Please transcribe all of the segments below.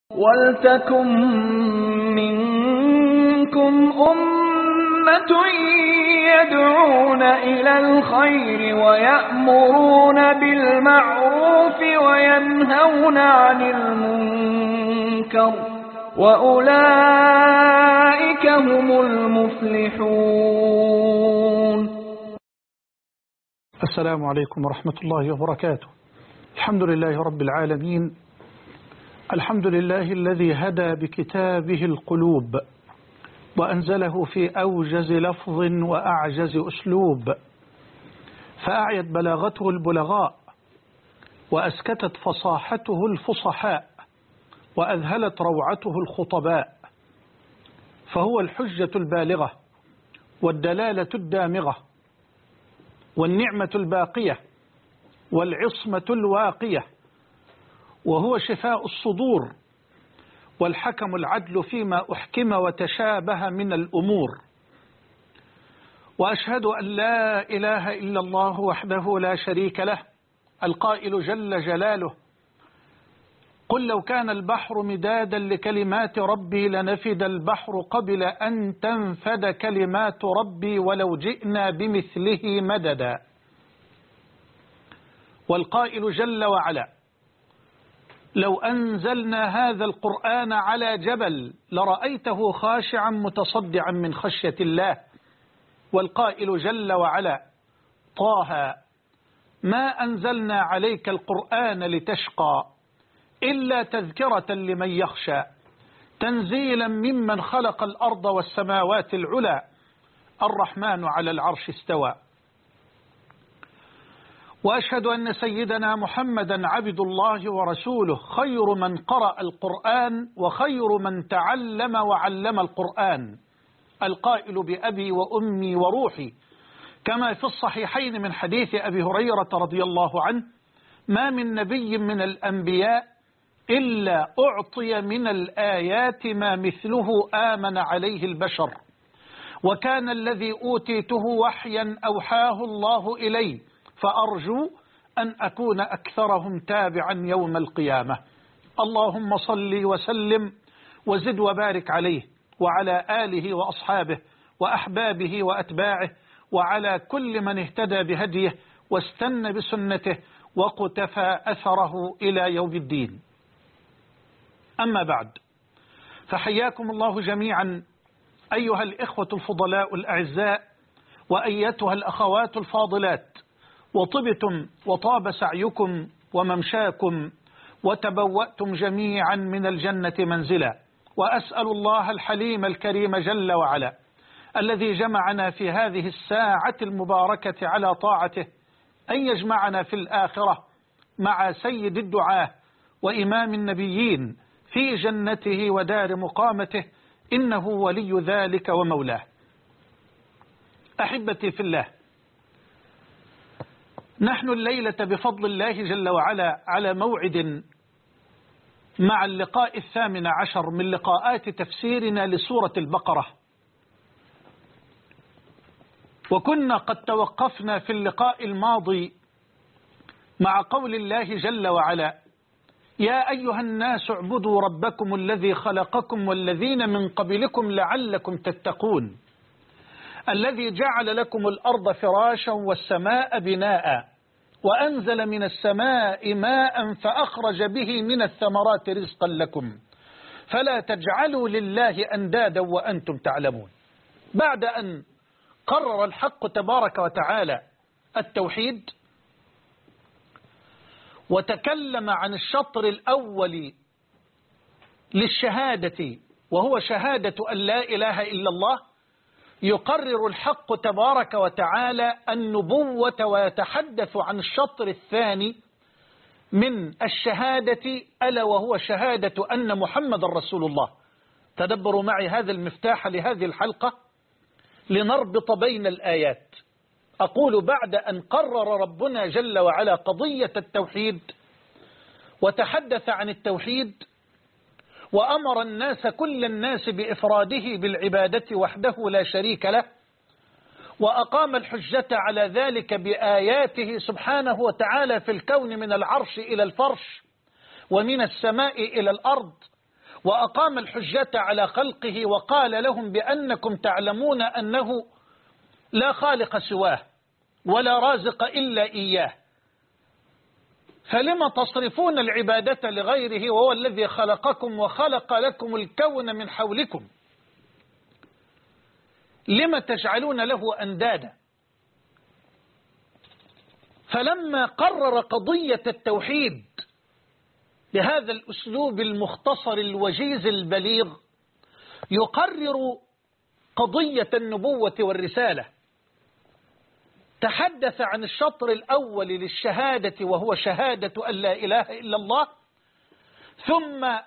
وَلْتَكُن مِّنكُمْ أُمَّةٌ يَدْعُونَ إِلَى الْخَيْرِ وَيَأْمُرُونَ بِالْمَعْرُوفِ وَيَنْهَوْنَ عَنِ الْمُنكَرِ وَأُولَئِكَ هُمُ الْمُفْلِحُونَ. السلام عليكم ورحمة الله وبركاته. الحمد لله رب العالمين، الحمد لله الذي هدى بكتابه القلوب وأنزله في أوجز لفظ وأعجز أسلوب، فأعيت بلاغته البلغاء وأسكتت فصاحته الفصحاء وأذهلت روعته الخطباء، فهو الحجة البالغة والدلالة الدامغة والنعمة الباقية والعصمة الواقية، وهو شفاء الصدور والحكم العدل فيما أحكم وتشابه من الأمور. وأشهد أن لا إله إلا الله وحده لا شريك له، القائل جل جلاله: قل لو كان البحر مدادا لكلمات ربي لنفد البحر قبل أن تنفد كلمات ربي ولو جئنا بمثله مددا. والقائل جل وعلا: لو أنزلنا هذا القرآن على جبل لرأيته خاشعا متصدعا من خشية الله. والقائل جل وعلا: طه ما أنزلنا عليك القرآن لتشقى إلا تذكرة لمن يخشى تنزيلا ممن خلق الأرض والسماوات العلى الرحمن على العرش استوى. وأشهد أن سيدنا محمدا عبد الله ورسوله، خير من قرأ القرآن وخير من تعلم وعلم القرآن، القائل بأبي وأمي وروحي، كما في الصحيحين من حديث أبي هريرة رضي الله عنه: ما من نبي من الأنبياء إلا أعطي من الآيات ما مثله آمن عليه البشر، وكان الذي أوتيته وحيا أوحاه الله إلي، فأرجو أن أكون أكثرهم تابعا يوم القيامة. اللهم صل وسلم وزد وبارك عليه وعلى آله وأصحابه وأحبابه وأتباعه وعلى كل من اهتدى بهديه واستنى بسنته وقتفى أثره إلى يوم الدين. أما بعد، فحياكم الله جميعا أيها الإخوة الفضلاء الأعزاء وأيتها الأخوات الفاضلات، وطبتم وطاب سعيكم وممشاكم وتبوأتم جميعا من الجنة منزلا. وأسأل الله الحليم الكريم جل وعلا الذي جمعنا في هذه الساعة المباركة على طاعته أن يجمعنا في الآخرة مع سيد الدعاة وإمام النبيين في جنته ودار مقامته، إنه ولي ذلك ومولاه. أحبتي في الله، نحن الليلة بفضل الله جل وعلا على موعد مع اللقاء 18 من لقاءات تفسيرنا لسورة البقرة، وكنا قد توقفنا في اللقاء الماضي مع قول الله جل وعلا: يا أيها الناس اعبدوا ربكم الذي خلقكم والذين من قبلكم لعلكم تتقون، الذي جعل لكم الأرض فراشا والسماء بناء وأنزل من السماء ماء فأخرج به من الثمرات رزقا لكم فلا تجعلوا لله أندادا وأنتم تعلمون. بعد أن قرر الحق تبارك وتعالى التوحيد وتكلم عن الشطر الأول للشهادة وهو شهادة أن لا إله إلا الله، يقرر الحق تبارك وتعالى النبوة ويتحدث عن الشطر الثاني من الشهادة، ألا وهو شهادة أن محمد رسول الله. تدبروا معي هذا المفتاح لهذه الحلقة لنربط بين الآيات. أقول بعد أن قرر ربنا جل وعلا قضية التوحيد وتحدث عن التوحيد وأمر الناس كل الناس بإفراده بالعبادة وحده لا شريك له، وأقام الحجة على ذلك بآياته سبحانه وتعالى في الكون من العرش إلى الفرش ومن السماء إلى الأرض، وأقام الحجة على خلقه وقال لهم بأنكم تعلمون أنه لا خالق سواه ولا رازق إلا إياه، فلما تصرفون العبادة لغيره وهو الذي خلقكم وخلق لكم الكون من حولكم؟ لما تجعلون له أندادا؟ فلما قرر قضية التوحيد بهذا الأسلوب المختصر الوجيز البليغ يقرر قضية النبوة والرسالة، تحدث عن الشطر الأول للشهادة وهو شهادة أن لا إله إلا الله، ثم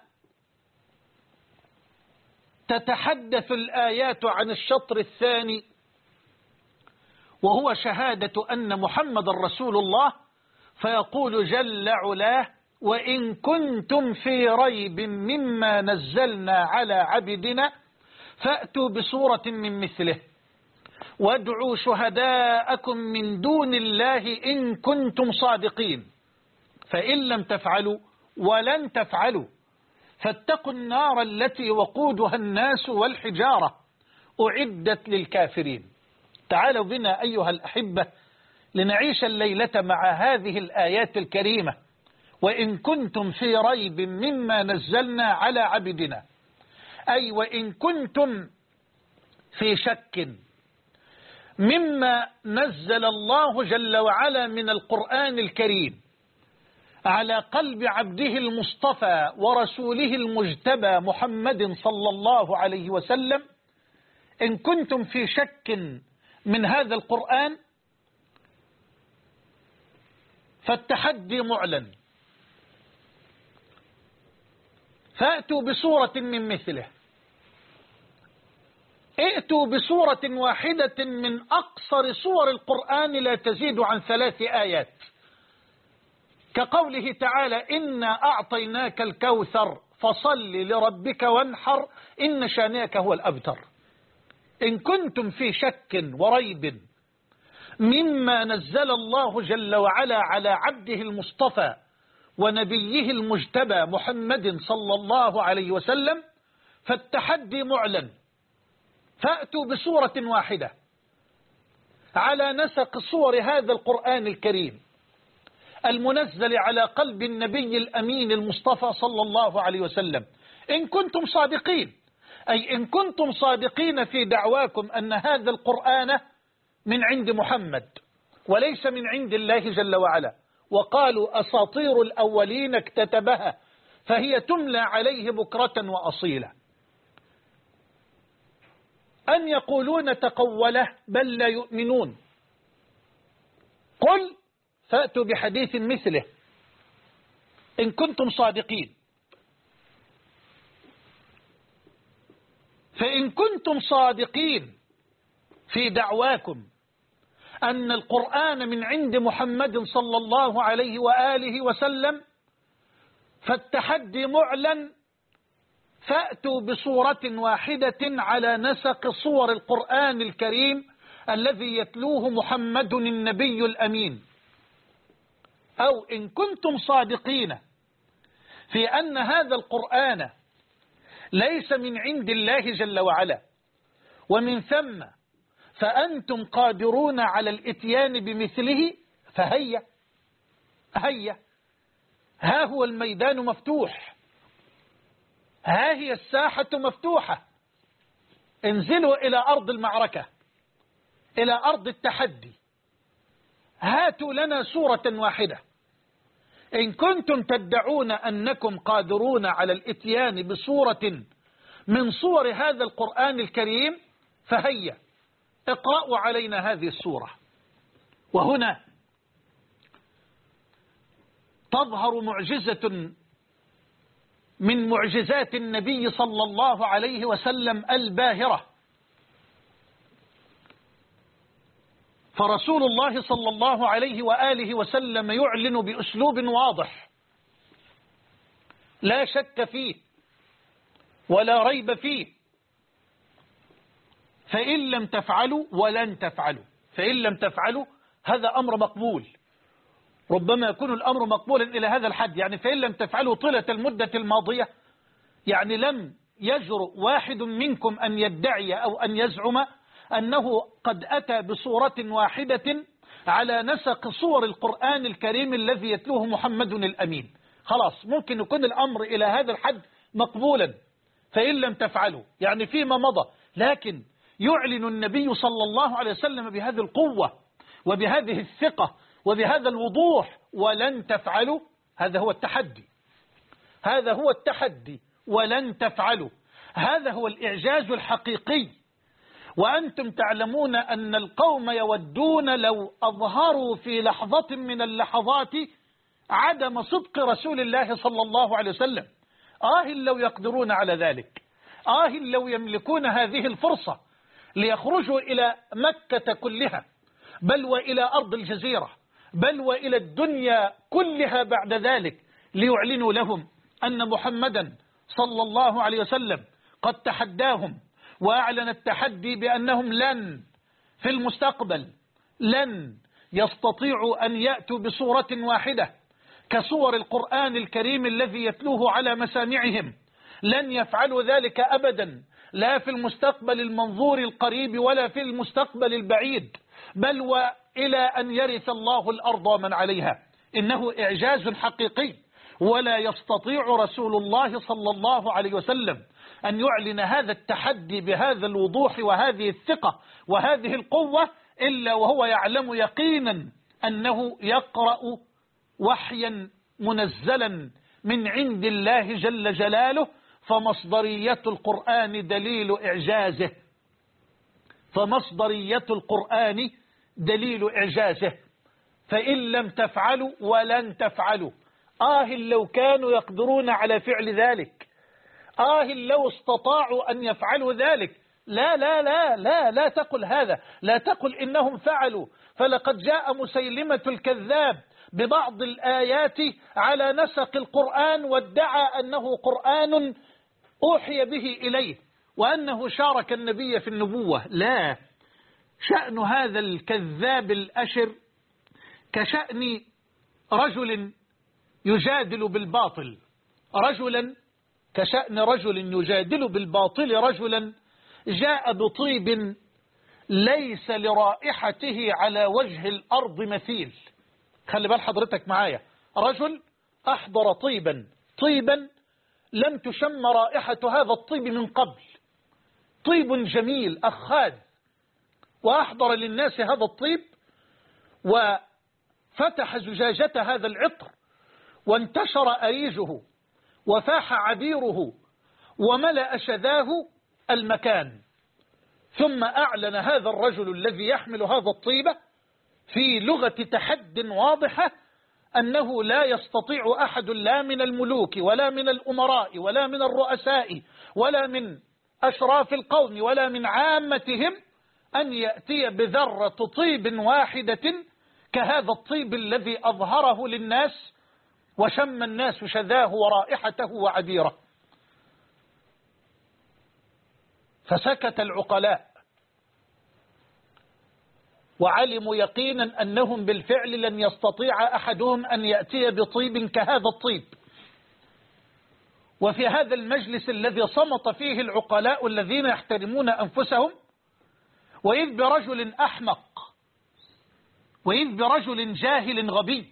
تتحدث الآيات عن الشطر الثاني وهو شهادة أن محمد رسول الله، فيقول جل علاه: وإن كنتم في ريب مما نزلنا على عبدنا فأتوا بسورة من مثله وادعوا شهداءكم من دون الله إن كنتم صادقين، فإن لم تفعلوا ولن تفعلوا فاتقوا النار التي وقودها الناس والحجارة أعدت للكافرين. تعالوا بنا أيها الأحبة لنعيش الليلة مع هذه الآيات الكريمة: وإن كنتم في ريب مما نزلنا على عبدنا، أي وإن كنتم في شك مما نزل الله جل وعلا من القرآن الكريم على قلب عبده المصطفى ورسوله المجتبى محمد صلى الله عليه وسلم، إن كنتم في شك من هذا القرآن فالتحدي معلن، فأتوا بسورة من مثله. ائتوا بسورة واحدة من أقصر سور القرآن لا تزيد عن 3 آيات، كقوله تعالى: إنا أعطيناك الكوثر فصل لربك وانحر إن شانئك هو الأبتر. إن كنتم في شك وريب مما نزل الله جل وعلا على عبده المصطفى ونبيه المجتبى محمد صلى الله عليه وسلم فالتحدي معلن، فأتوا بسورة واحدة على نسق صور هذا القرآن الكريم المنزل على قلب النبي الأمين المصطفى صلى الله عليه وسلم، إن كنتم صادقين، أي إن كنتم صادقين في دعواكم أن هذا القرآن من عند محمد وليس من عند الله جل وعلا، وقالوا أساطير الأولين اكتتبها فهي تملى عليه بكرة وأصيلا، أن يقولون تقوله بل لا يؤمنون. قل فأتوا بحديث مثله إن كنتم صادقين. فإن كنتم صادقين في دعواكم أن القرآن من عند محمد صلى الله عليه وآله وسلم فالتحدي معلن، فأتوا بصورة واحدة على نسق صور القرآن الكريم الذي يتلوه محمد النبي الأمين. أو إن كنتم صادقين في أن هذا القرآن ليس من عند الله جل وعلا، ومن ثم فأنتم قادرون على الإتيان بمثله، فهيا ها هو الميدان مفتوح، ها هي الساحة مفتوحة، انزلوا إلى أرض المعركة، إلى أرض التحدي، هاتوا لنا سورة واحدة. إن كنتم تدعون أنكم قادرون على الإتيان بصورة من صور هذا القرآن الكريم فهيا اقرأوا علينا هذه السورة. وهنا تظهر معجزة من معجزات النبي صلى الله عليه وسلم الباهرة، فرسول الله صلى الله عليه وآله وسلم يعلن بأسلوب واضح لا شك فيه ولا ريب فيه: فإن لم تفعلوا ولن تفعلوا. فإن لم تفعلوا هذا أمر مقبول، ربما يكون الأمر مقبولا إلى هذا الحد، يعني فإن لم تفعلوا طيلة المدة الماضية، يعني لم يجرؤ واحد منكم أن يدعي أو أن يزعم أنه قد أتى بصورة واحدة على نسق صور القرآن الكريم الذي يتلوه محمد الأمين. خلاص ممكن يكون الأمر إلى هذا الحد مقبولا، فإن لم تفعلوا يعني فيما مضى، لكن يعلن النبي صلى الله عليه وسلم بهذه القوة وبهذه الثقة وبهذا الوضوح ولن تفعلوا. هذا هو التحدي، هذا هو التحدي، ولن تفعلوا. هذا هو الإعجاز الحقيقي. وأنتم تعلمون أن القوم يودون لو أظهروا في لحظة من اللحظات عدم صدق رسول الله صلى الله عليه وسلم. لو يقدرون على ذلك، لو يملكون هذه الفرصة ليخرجوا إلى مكة كلها، بل وإلى أرض الجزيرة، بل وإلى الدنيا كلها بعد ذلك، ليعلنوا لهم أن محمدا صلى الله عليه وسلم قد تحداهم وأعلن التحدي بأنهم لن في المستقبل لن يستطيعوا أن يأتوا بصورة واحدة كصور القرآن الكريم الذي يتلوه على مسامعهم. لن يفعلوا ذلك أبدا، لا في المستقبل المنظور القريب ولا في المستقبل البعيد، بل وإلى أن يرث الله الأرض ومن عليها. إنه إعجاز حقيقي، ولا يستطيع رسول الله صلى الله عليه وسلم أن يعلن هذا التحدي بهذا الوضوح وهذه الثقة وهذه القوة إلا وهو يعلم يقينا أنه يقرأ وحيا منزلا من عند الله جل جلاله، فمصدرية القرآن دليل إعجازه، فمصدرية القرآن دليل إعجازه. فإن لم تفعلوا ولن تفعلوا. لو كانوا يقدرون على فعل ذلك، لو استطاعوا أن يفعلوا ذلك. لا لا لا لا لا تقل هذا، لا تقل إنهم فعلوا، فلقد جاء مسيلمة الكذاب ببعض الآيات على نسق القرآن وادعى أنه قرآن أوحي به إليه وأنه شارك النبي في النبوة. لا، شأن هذا الكذاب الأشر كشأن رجل يجادل بالباطل، كشأن رجل يجادل بالباطل رجلا جاء بطيب ليس لرائحته على وجه الأرض مثيل. خلي بال حضرتك معايا، رجل أحضر طيبا لم تشم رائحة هذا الطيب من قبل، طيب جميل أخاذ، وأحضر للناس هذا الطيب وفتح زجاجة هذا العطر وانتشر أريجه وفاح عبيره وملأ شذاه المكان. ثم أعلن هذا الرجل الذي يحمل هذا الطيب في لغة تحد واضحة أنه لا يستطيع أحد، لا من الملوك ولا من الأمراء ولا من الرؤساء ولا من أشراف القوم ولا من عامتهم، أن يأتي بذرة طيب واحدة كهذا الطيب الذي أظهره للناس وشم الناس شذاه ورائحته وعبيره. فسكت العقلاء وعلموا يقينا أنهم بالفعل لن يستطيع أحدهم أن يأتي بطيب كهذا الطيب. وفي هذا المجلس الذي صمت فيه العقلاء الذين يحترمون أنفسهم، وإذ برجل أحمق، وإذ برجل جاهل غبي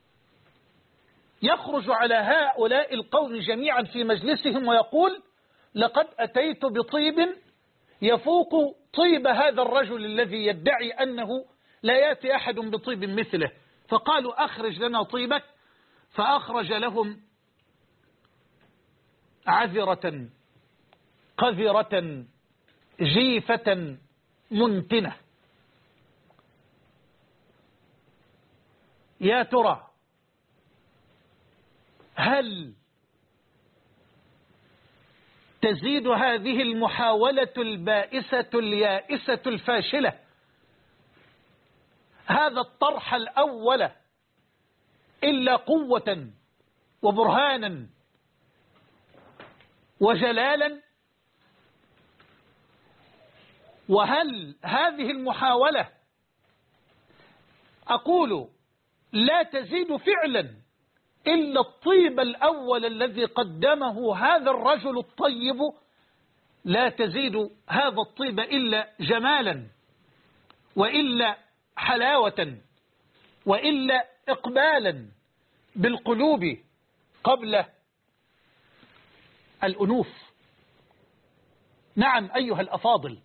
يخرج على هؤلاء القوم جميعا في مجلسهم ويقول: لقد أتيت بطيب يفوق طيب هذا الرجل الذي يدعي أنه لا يأتي أحد بطيب مثله. فقالوا: أخرج لنا طيبك. فأخرج لهم عذرة قذرة جيفة منتنة. يا ترى هل تزيد هذه المحاولة البائسة اليائسة الفاشلة هذا الطرح الأول إلا قوة وبرهانا وجلالا؟ وهل هذه المحاولة أقول لا تزيد فعلا إلا الطيب الأول الذي قدمه هذا الرجل الطيب لا تزيد هذا الطيب إلا جمالا، وإلا حلاوة، وإلا إقبالا بالقلوب قبل الأنوف. نعم أيها الأفاضل،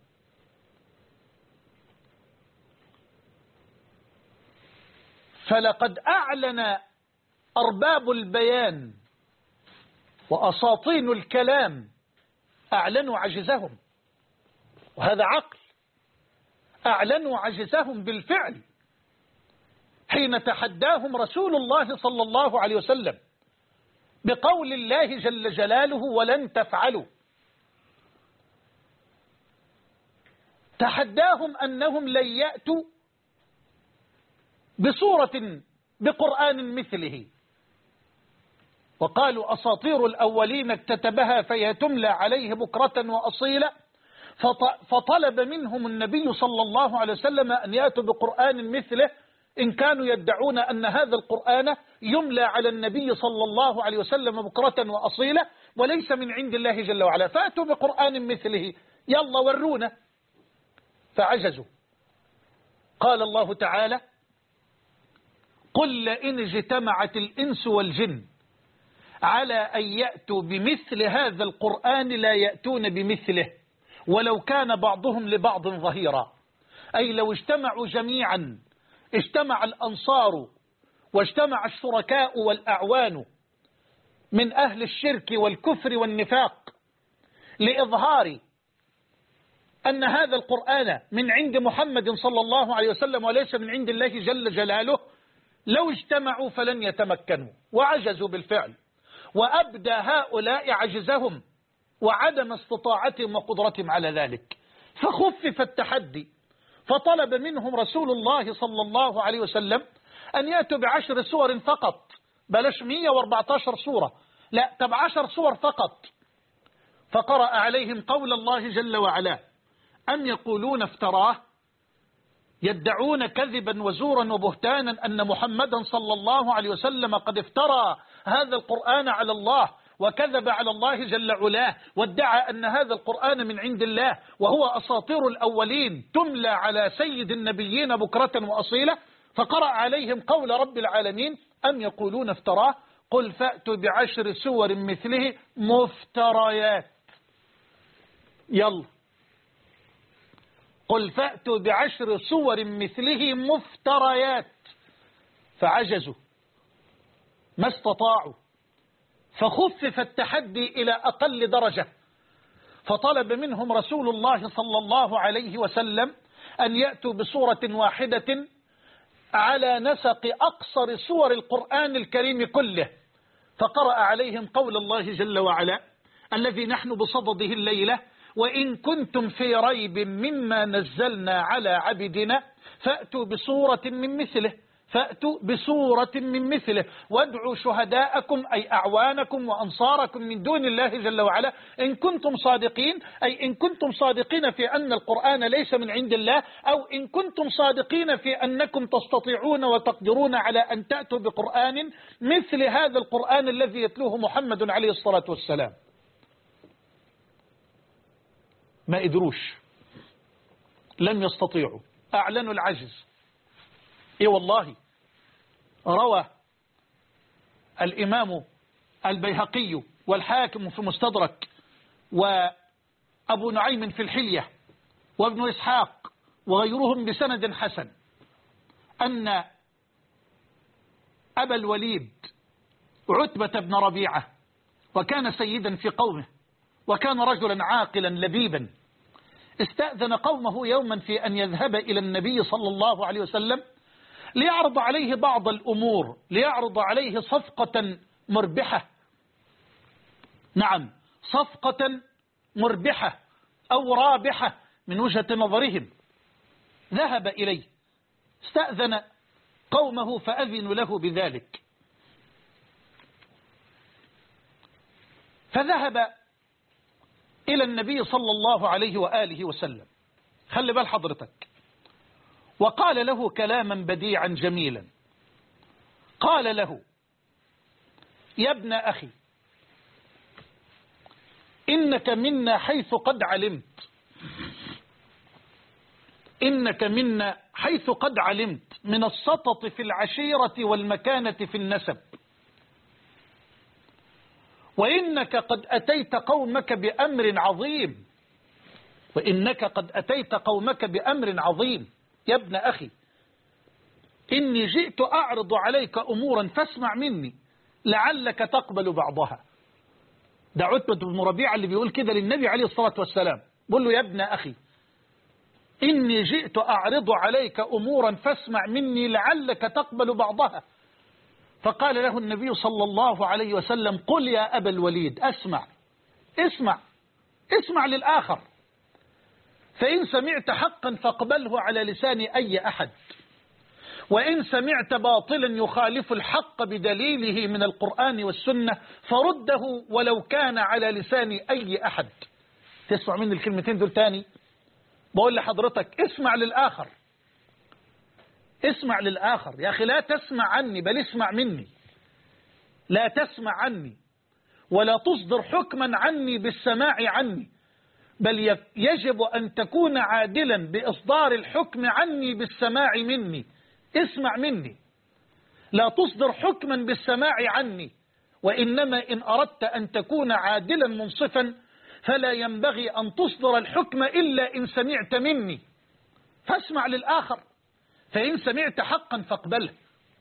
فلقد أعلن أرباب البيان وأساطين الكلام أعلنوا عجزهم، وهذا عقل، أعلنوا عجزهم بالفعل حين تحداهم رسول الله صلى الله عليه وسلم بقول الله جل جلاله ولن تفعلوا. تحداهم أنهم لن يأتوا بصورة بقرآن مثله، وقالوا أساطير الأولين اكتتبها فهي تملى عليه بكرة وأصيلا، فطلب منهم النبي صلى الله عليه وسلم أن يأتوا بقرآن مثله إن كانوا يدعون أن هذا القرآن يملى على النبي صلى الله عليه وسلم بكرة وأصيلا وليس من عند الله جل وعلا، فأتوا بقرآن مثله، يلا ورونا. فعجزوا. قال الله تعالى: قل لئن اجتمعت الإنس والجن على أن يأتوا بمثل هذا القرآن لا يأتون بمثله ولو كان بعضهم لبعض ظهيرا. أي لو اجتمعوا جميعا، اجتمع الأنصار واجتمع الشركاء والأعوان من أهل الشرك والكفر والنفاق لإظهار أن هذا القرآن من عند محمد صلى الله عليه وسلم وليس من عند الله جل جلاله، لو اجتمعوا فلن يتمكنوا، وعجزوا بالفعل، وأبدى هؤلاء عجزهم وعدم استطاعتهم وقدرتهم على ذلك، فخفف التحدي، فطلب منهم رسول الله صلى الله عليه وسلم أن يأتوا ب10 سور فقط، بلاش 114 سورة، لا، طب 10 سور فقط. فقرأ عليهم قول الله جل وعلا: أم يقولون افتراه، يدعون كذبا وزورا وبهتانا أن محمدا صلى الله عليه وسلم قد افترى هذا القرآن على الله وكذب على الله جل علاه، وادعى أن هذا القرآن من عند الله وهو أساطير الأولين تملى على سيد النبيين بكرة وأصيلة. فقرأ عليهم قول رب العالمين: أم يقولون افتراه قل فأتوا ب10 سور مثله مفتريات. يلا، قل فأتوا ب10 سور مثله مفتريات. فعجزوا، ما استطاعوا، فخفف التحدي إلى أقل درجة، فطلب منهم رسول الله صلى الله عليه وسلم أن يأتوا بسورة واحدة على نسق أقصر سور القرآن الكريم كله. فقرأ عليهم قول الله جل وعلا الذي نحن بصدده الليلة: وإن كنتم في ريب مما نزلنا على عبدنا فأتوا بسورة من مثله، فأتوا بسورة من مثله وادعوا شهداءكم أي أعوانكم وأنصاركم من دون الله جل وعلا إن كنتم صادقين، أي إن كنتم صادقين في أن القرآن ليس من عند الله، أو إن كنتم صادقين في أنكم تستطيعون وتقدرون على أن تأتوا بقرآن مثل هذا القرآن الذي يتلوه محمد عليه الصلاة والسلام. ما قدروش، لم يستطيعوا، أعلنوا العجز. إيه والله، روى الإمام البيهقي والحاكم في مستدرك وأبو نعيم في الحلية وابن إسحاق وغيرهم بسند حسن أن أبا الوليد عتبة بن ربيعة، وكان سيدا في قومه وكان رجلا عاقلا لبيبا، استأذن قومه يوما في أن يذهب إلى النبي صلى الله عليه وسلم ليعرض عليه بعض الأمور، ليعرض عليه صفقة مربحة. نعم، صفقة مربحة أو رابحة من وجهة نظرهم. ذهب إليه، استأذن قومه فأذنوا له بذلك، فذهب إلى النبي صلى الله عليه وآله وسلم. خلي بال حضرتك، وقال له كلاما بديعا جميلا. قال له: يا ابن أخي إنك منا حيث قد علمت، إنك منا حيث قد علمت من السطط في العشيرة والمكانة في النسب، وإنك قد أتيت قومك بأمر عظيم، وإنك قد أتيت قومك بأمر عظيم. يا ابن أخي إني جئت أعرض عليك أمورا فاسمع مني لعلك تقبل بعضها. ده عتبة بن ربيعة اللي بيقول كده للنبي عليه الصلاة والسلام، بقول له يا ابن أخي إني جئت أعرض عليك أمورا فاسمع مني لعلك تقبل بعضها. فقال له النبي صلى الله عليه وسلم قل يا أبا الوليد أسمع، اسمع للآخر، فإن سمعت حقا فاقبله على لسان أي أحد، وإن سمعت باطلا يخالف الحق بدليله من القرآن والسنة فرده ولو كان على لسان أي أحد. تسمع مني الكلمتين دول تاني؟ بقول لحضرتك اسمع للآخر، اسمع للآخر يا أخي، لا تسمع عني بل اسمع مني، لا تسمع عني ولا تصدر حكما عني بالسماع عني، بل يجب أن تكون عادلا بإصدار الحكم عني بالسماع مني. اسمع مني، لا تصدر حكما بالسماع عني، وإنما إن أردت أن تكون عادلا منصفا فلا ينبغي أن تصدر الحكم إلا إن سمعت مني، فاسمع للآخر، فإن سمعت حقا فاقبله،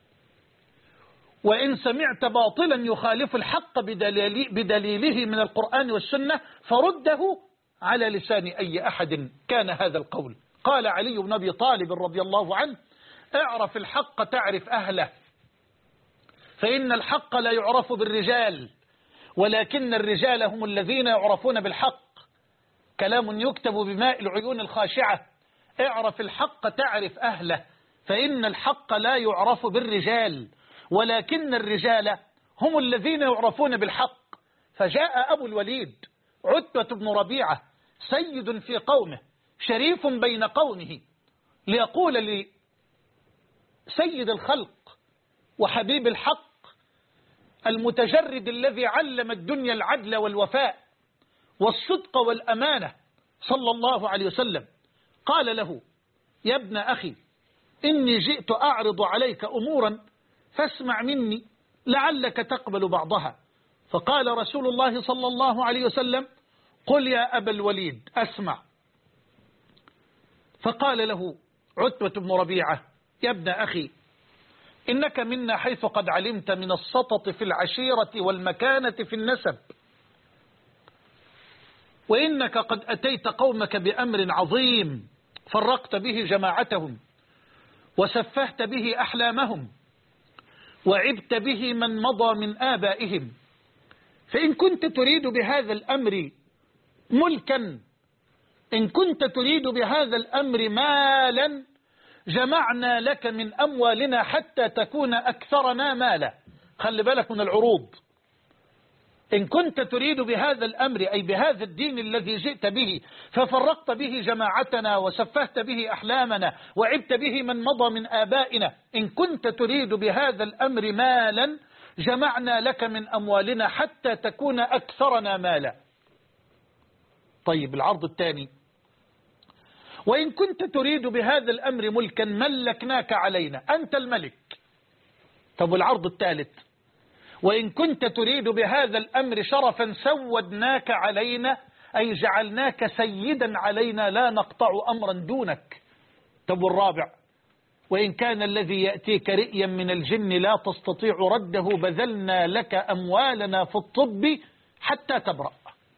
وإن سمعت باطلا يخالف الحق بدليله من القرآن والسنة فرده على لسان أي أحد كان هذا القول. قال علي بن أبي طالب رضي الله عنه اعرف الحق تعرف أهله، فإن الحق لا يعرف بالرجال ولكن الرجال هم الذين يعرفون بالحق. كلام يكتب بماء العيون الخاشعة. اعرف الحق تعرف أهله، فإن الحق لا يعرف بالرجال ولكن الرجال هم الذين يعرفون بالحق. فجاء أبو الوليد عتبة بن ربيعة سيد في قومه شريف بين قومه ليقول لسيد الخلق وحبيب الحق المتجرد الذي علم الدنيا العدل والوفاء والصدق والأمانة صلى الله عليه وسلم، قال له يا ابن أخي إني جئت أعرض عليك أمورا فاسمع مني لعلك تقبل بعضها. فقال رسول الله صلى الله عليه وسلم قل يا أبا الوليد أسمع. فقال له عتبة بن ربيعة يا ابن أخي إنك منا حيث قد علمت من السطط في العشيرة والمكانة في النسب، وإنك قد أتيت قومك بأمر عظيم فرقت به جماعتهم وسفهت به أحلامهم وعبت به من مضى من آبائهم، فإن كنت تريد بهذا الأمر ملكا، إن كنت تريد بهذا الأمر مالا جمعنا لك من أموالنا حتى تكون أكثرنا مالا. خلي بالك من العروض. إن كنت تريد بهذا الأمر أي بهذا الدين الذي جئت به ففرقت به جماعتنا وسفهت به أحلامنا وعبت به من مضى من آبائنا، إن كنت تريد بهذا الأمر مالا جمعنا لك من أموالنا حتى تكون أكثرنا مالا. طيب العرض الثاني وإن كنت تريد بهذا الأمر ملكا ملكناك علينا، أنت الملك. طب العرض الثالث وإن كنت تريد بهذا الأمر شرفا سودناك علينا أي جعلناك سيدا علينا لا نقطع أمرا دونك. طب الرابع وإن كان الذي يأتيك رئيا من الجن لا تستطيع رده بذلنا لك أموالنا في الطب حتى تبرأ.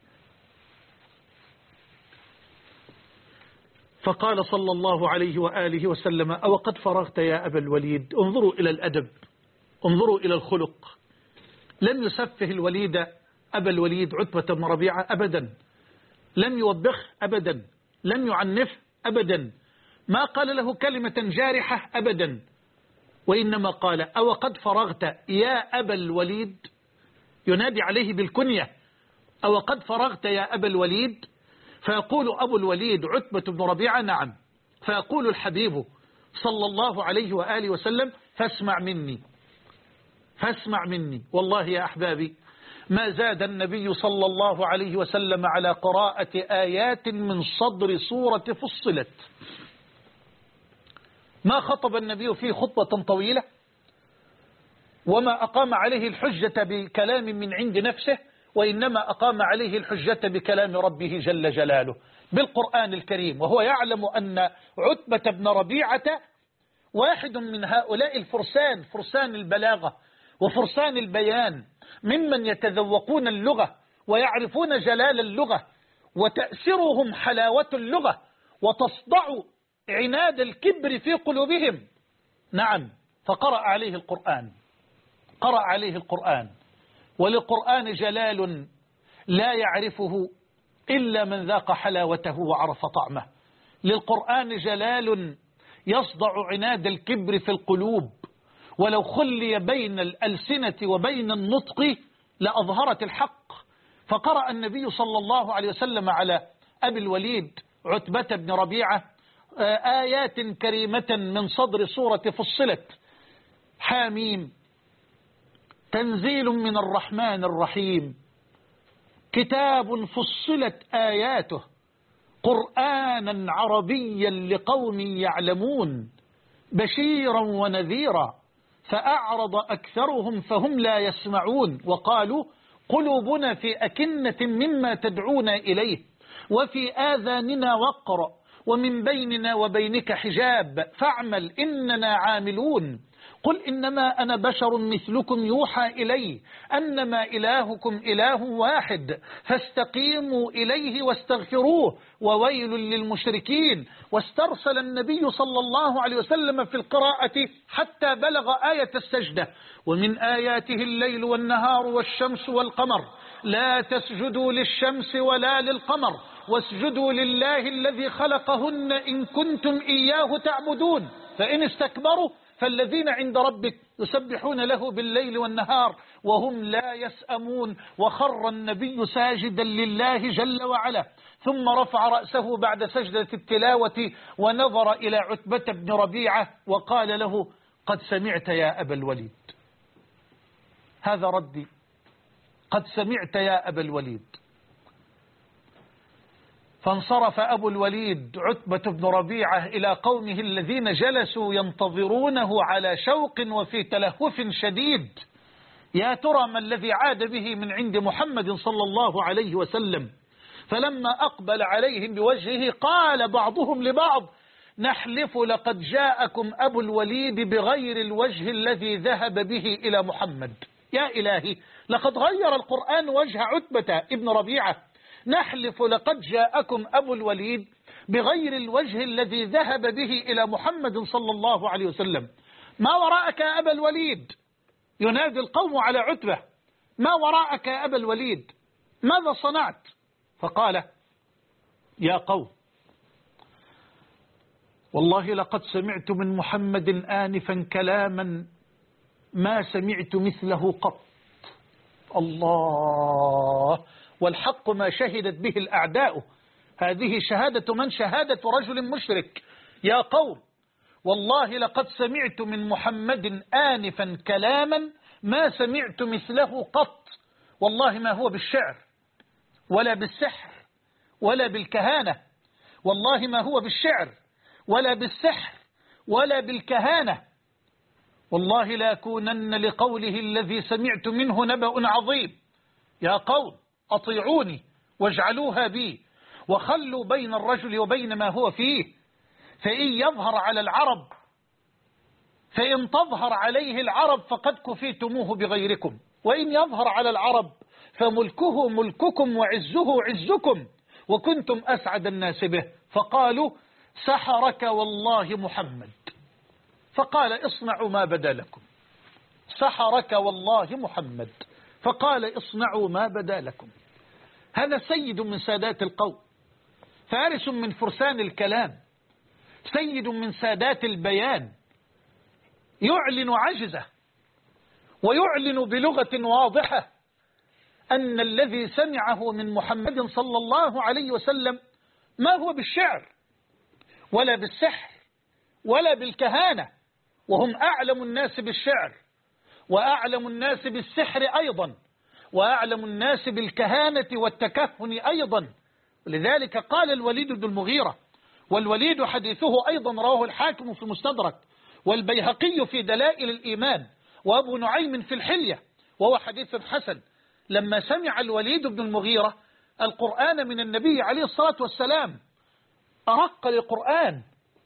فقال صلى الله عليه وآله وسلم أو قد فرغت يا أبا الوليد؟ انظروا إلى الأدب، انظروا إلى الخلق. لم يسفه الوليد أبا الوليد عتبة بن ربيعة أبدا، لم يوبخ أبدا، لم يعنف أبدا، ما قال له كلمة جارحة أبدا، وإنما قال أو قد فرغت يا أبا الوليد، ينادي عليه بالكنية أو قد فرغت يا أبا الوليد، فيقول أبو الوليد عتبة بن ربيعة نعم، فيقول الحبيب صلى الله عليه وآله وسلم فاسمع مني. فاسمع مني والله يا أحبابي، ما زاد النبي صلى الله عليه وسلم على قراءة آيات من صدر سورة فصلت. ما خطب النبي فيه خطبة طويلة، وما أقام عليه الحجة بكلام من عند نفسه، وإنما أقام عليه الحجة بكلام ربه جل جلاله بالقرآن الكريم. وهو يعلم أن عتبة بن ربيعة واحد من هؤلاء الفرسان، فرسان البلاغة وفرسان البيان، ممن يتذوقون اللغة ويعرفون جلال اللغة وتأسرهم حلاوة اللغة وتصدع عناد الكبر في قلوبهم. نعم، فقرأ عليه القرآن، قرأ عليه القرآن. وللقرآن جلال لا يعرفه إلا من ذاق حلاوته وعرف طعمه. للقرآن جلال يصدع عناد الكبر في القلوب، ولو خلي بين الألسنة وبين النطق لأظهرت الحق. فقرأ النبي صلى الله عليه وسلم على أبي الوليد عتبة بن ربيعة آيات كريمة من صدر سورة فصلت. حاميم، تنزيل من الرحمن الرحيم، كتاب فصلت آياته قرآنا عربيا لقوم يعلمون بشيرا ونذيرا فأعرض أكثرهم فهم لا يسمعون وقالوا قلوبنا في أكنة مما تدعونا إليه وفي آذاننا وقر ومن بيننا وبينك حجاب فاعمل إننا عاملون. قل إنما أنا بشر مثلكم يوحى إلي أنما إلهكم إله واحد فاستقيموا إليه واستغفروه وويل للمشركين. واسترسل النبي صلى الله عليه وسلم في القراءة حتى بلغ آية السجدة. ومن آياته الليل والنهار والشمس والقمر لا تسجدوا للشمس ولا للقمر واسجدوا لله الذي خلقهن إن كنتم إياه تعبدون فإن استكبروا فالذين عند ربك يسبحون له بالليل والنهار وهم لا يسأمون. وخر النبي ساجدا لله جل وعلا ثم رفع رأسه بعد سجدة التلاوة ونظر إلى عتبة بن ربيعة وقال له قد سمعت يا أبا الوليد. هذا ردي، قد سمعت يا أبا الوليد. فانصرف أبو الوليد عتبة بن ربيعة إلى قومه الذين جلسوا ينتظرونه على شوق وفي تلهف شديد. يا ترى ما الذي عاد به من عند محمد صلى الله عليه وسلم. فلما أقبل عليهم بوجهه قال بعضهم لبعض نحلف لقد جاءكم أبو الوليد بغير الوجه الذي ذهب به إلى محمد. يا إلهي، لقد غير القرآن وجه عتبة ابن ربيعة. نحلف لقد جاءكم أبو الوليد بغير الوجه الذي ذهب به إلى محمد صلى الله عليه وسلم. ما وراءك يا أبا الوليد؟ ينادي القوم على عتبة، ما وراءك يا أبا الوليد؟ ماذا صنعت؟ فقال يا قوم والله لقد سمعت من محمد آنفا كلاما ما سمعت مثله قط. الله، والحق ما شهدت به الأعداء، هذه شهادة من؟ شهادة رجل مشرك. يا قوم والله لقد سمعت من محمد آنفا كلاما ما سمعت مثله قط. والله ما هو بالشعر ولا بالسحر ولا بالكهانة، والله ما هو بالشعر ولا بالسحر ولا بالكهانة. والله لا كونن لقوله الذي سمعت منه نبأ عظيم. يا قوم أطيعوني واجعلوها بي وخلوا بين الرجل وبين ما هو فيه، فإن يظهر على العرب فإن تظهر عليه العرب فقد كفيتموه بغيركم، وإن يظهر على العرب فملكه ملككم وعزه عزكم وكنتم أسعد الناس به. فقالوا سحرك والله محمد. فقال اصنعوا ما بدا لكم. سحرك والله محمد. فقال اصنعوا ما بدا لكم. هذا سيد من سادات القوم، فارس من فرسان الكلام، سيد من سادات البيان، يعلن عجزه ويعلن بلغة واضحة أن الذي سمعه من محمد صلى الله عليه وسلم ما هو بالشعر ولا بالسحر ولا بالكهانة، وهم أعلم الناس بالشعر وأعلم الناس بالسحر أيضا، وأعلم الناس بالكهانة والتكهن أيضا. لذلك قال الوليد بن المغيرة، والوليد حديثه أيضا رواه الحاكم في المستدرك، والبيهقي في دلائل الإيمان، وأبو نعيم في الحلية، وهو حديث حسن. لما سمع الوليد بن المغيرة القرآن من النبي عليه الصلاة والسلام أرق للقرآن،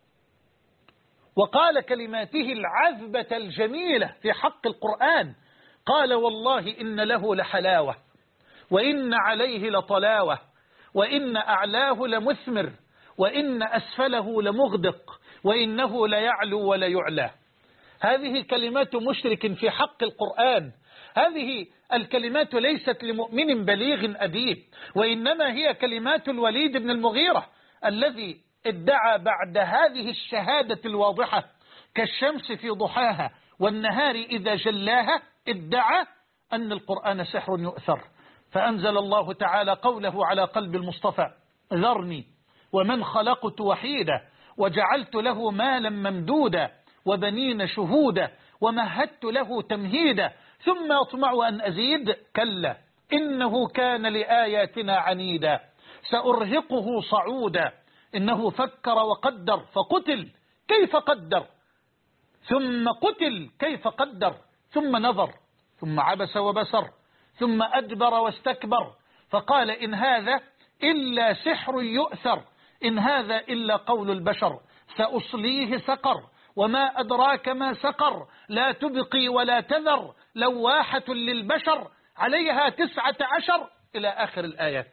وقال كلماته العذبة الجميلة في حق القرآن، قال والله إن له لحلاوة، وإن عليه لطلاوة، وإن أعلاه لمثمر، وإن أسفله لمغدق، وإنه ليعلو ولا يعلى. هذه كلمات مشرك في حق القرآن. هذه الكلمات ليست لمؤمن بليغ أديب، وإنما هي كلمات الوليد بن المغيرة الذي ادعى بعد هذه الشهادة الواضحة كالشمس في ضحاها والنهار إذا جلاها، ادعى أن القرآن سحر يؤثر. فأنزل الله تعالى قوله على قلب المصطفى: ذرني ومن خلقت وحيدا وجعلت له مالا ممدودا وبنين شهودا ومهدت له تمهيدا ثم يطمع أن أزيد كلا إنه كان لآياتنا عنيدا سأرهقه صعودا إنه فكر وقدر فقتل كيف قدر ثم قتل كيف قدر ثم نظر ثم عبس وبسر ثم أدبر واستكبر فقال إن هذا إلا سحر يؤثر إن هذا إلا قول البشر سأصليه سقر وما أدراك ما سقر لا تبقي ولا تذر لواحة للبشر عليها 19 إلى آخر الآيات.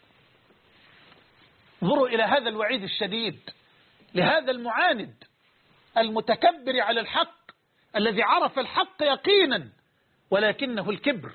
انظروا إلى هذا الوعيد الشديد لهذا المعاند المتكبر على الحق الذي عرف الحق يقينا ولكنه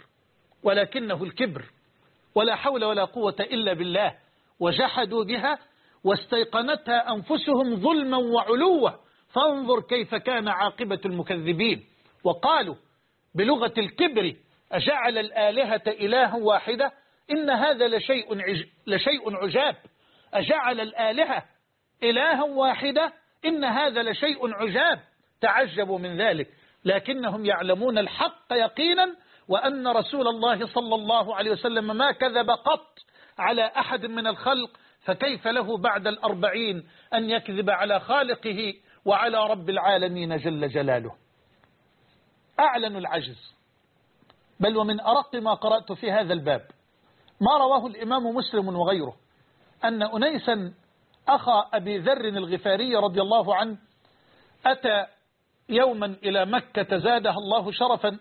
الكبر ولا حول ولا قوة إلا بالله، وجحدوا بها واستيقنتها أنفسهم ظلما وعلوا فانظر كيف كان عاقبة المكذبين. وقالوا بلغة الكبر أجعل الآلهة إله واحدة إن هذا لشيء عجاب. أجعل الآلهة إلها واحدة إن هذا لشيء عجاب. تعجبوا من ذلك لكنهم يعلمون الحق يقينا وأن رسول الله صلى الله عليه وسلم ما كذب قط على أحد من الخلق، فكيف له بعد 40 أن يكذب على خالقه وعلى رب العالمين جل جلاله. أعلنوا العجز، بل ومن أرق ما قرأت في هذا الباب ما رواه الإمام مسلم وغيره أن أنيسا أخا أبي ذر الغفاري رضي الله عنه أتى يوما إلى مكة زادها الله شرفا،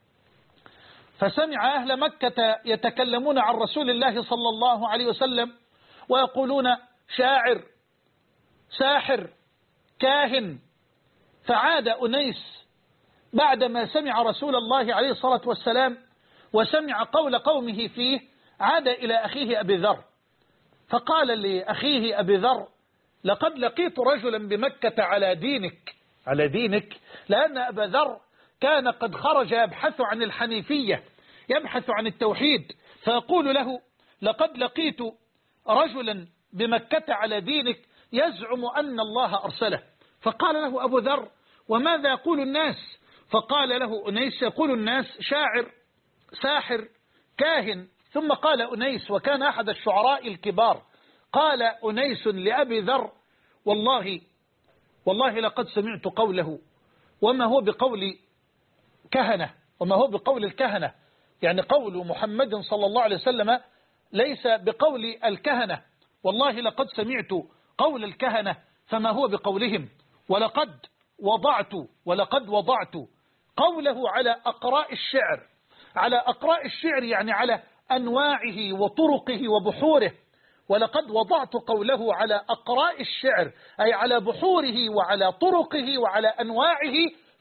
فسمع أهل مكة يتكلمون عن رسول الله صلى الله عليه وسلم ويقولون شاعر ساحر كاهن. فعاد أنيس بعدما سمع رسول الله عليه الصلاة والسلام وسمع قول قومه فيه، عاد إلى أخيه أبي ذر فقال لأخيه أبي ذر لقد لقيت رجلا بمكة على دينك، لأن أبا ذر كان قد خرج يبحث عن الحنيفية، يبحث عن التوحيد، فيقول له لقد لقيت رجلا بمكة على دينك يزعم أن الله أرسله. فقال له أبو ذر وماذا يقول الناس؟ فقال له أنيس يقول الناس شاعر ساحر كاهن. ثم قال أنيس وكان أحد الشعراء الكبار، قال أنيس لأبي ذر والله لقد سمعت قوله وما هو بقول كهنة، وما هو بقول الكهنة، يعني قول محمد صلى الله عليه وسلم ليس بقول الكهنة، والله لقد سمعت قول الكهنة فما هو بقولهم، ولقد وضعت قوله على أقراء الشعر يعني على أنواعه وطرقه وبحوره، ولقد وضعت قوله على أقراء الشعر أي على بحوره وعلى طرقه وعلى أنواعه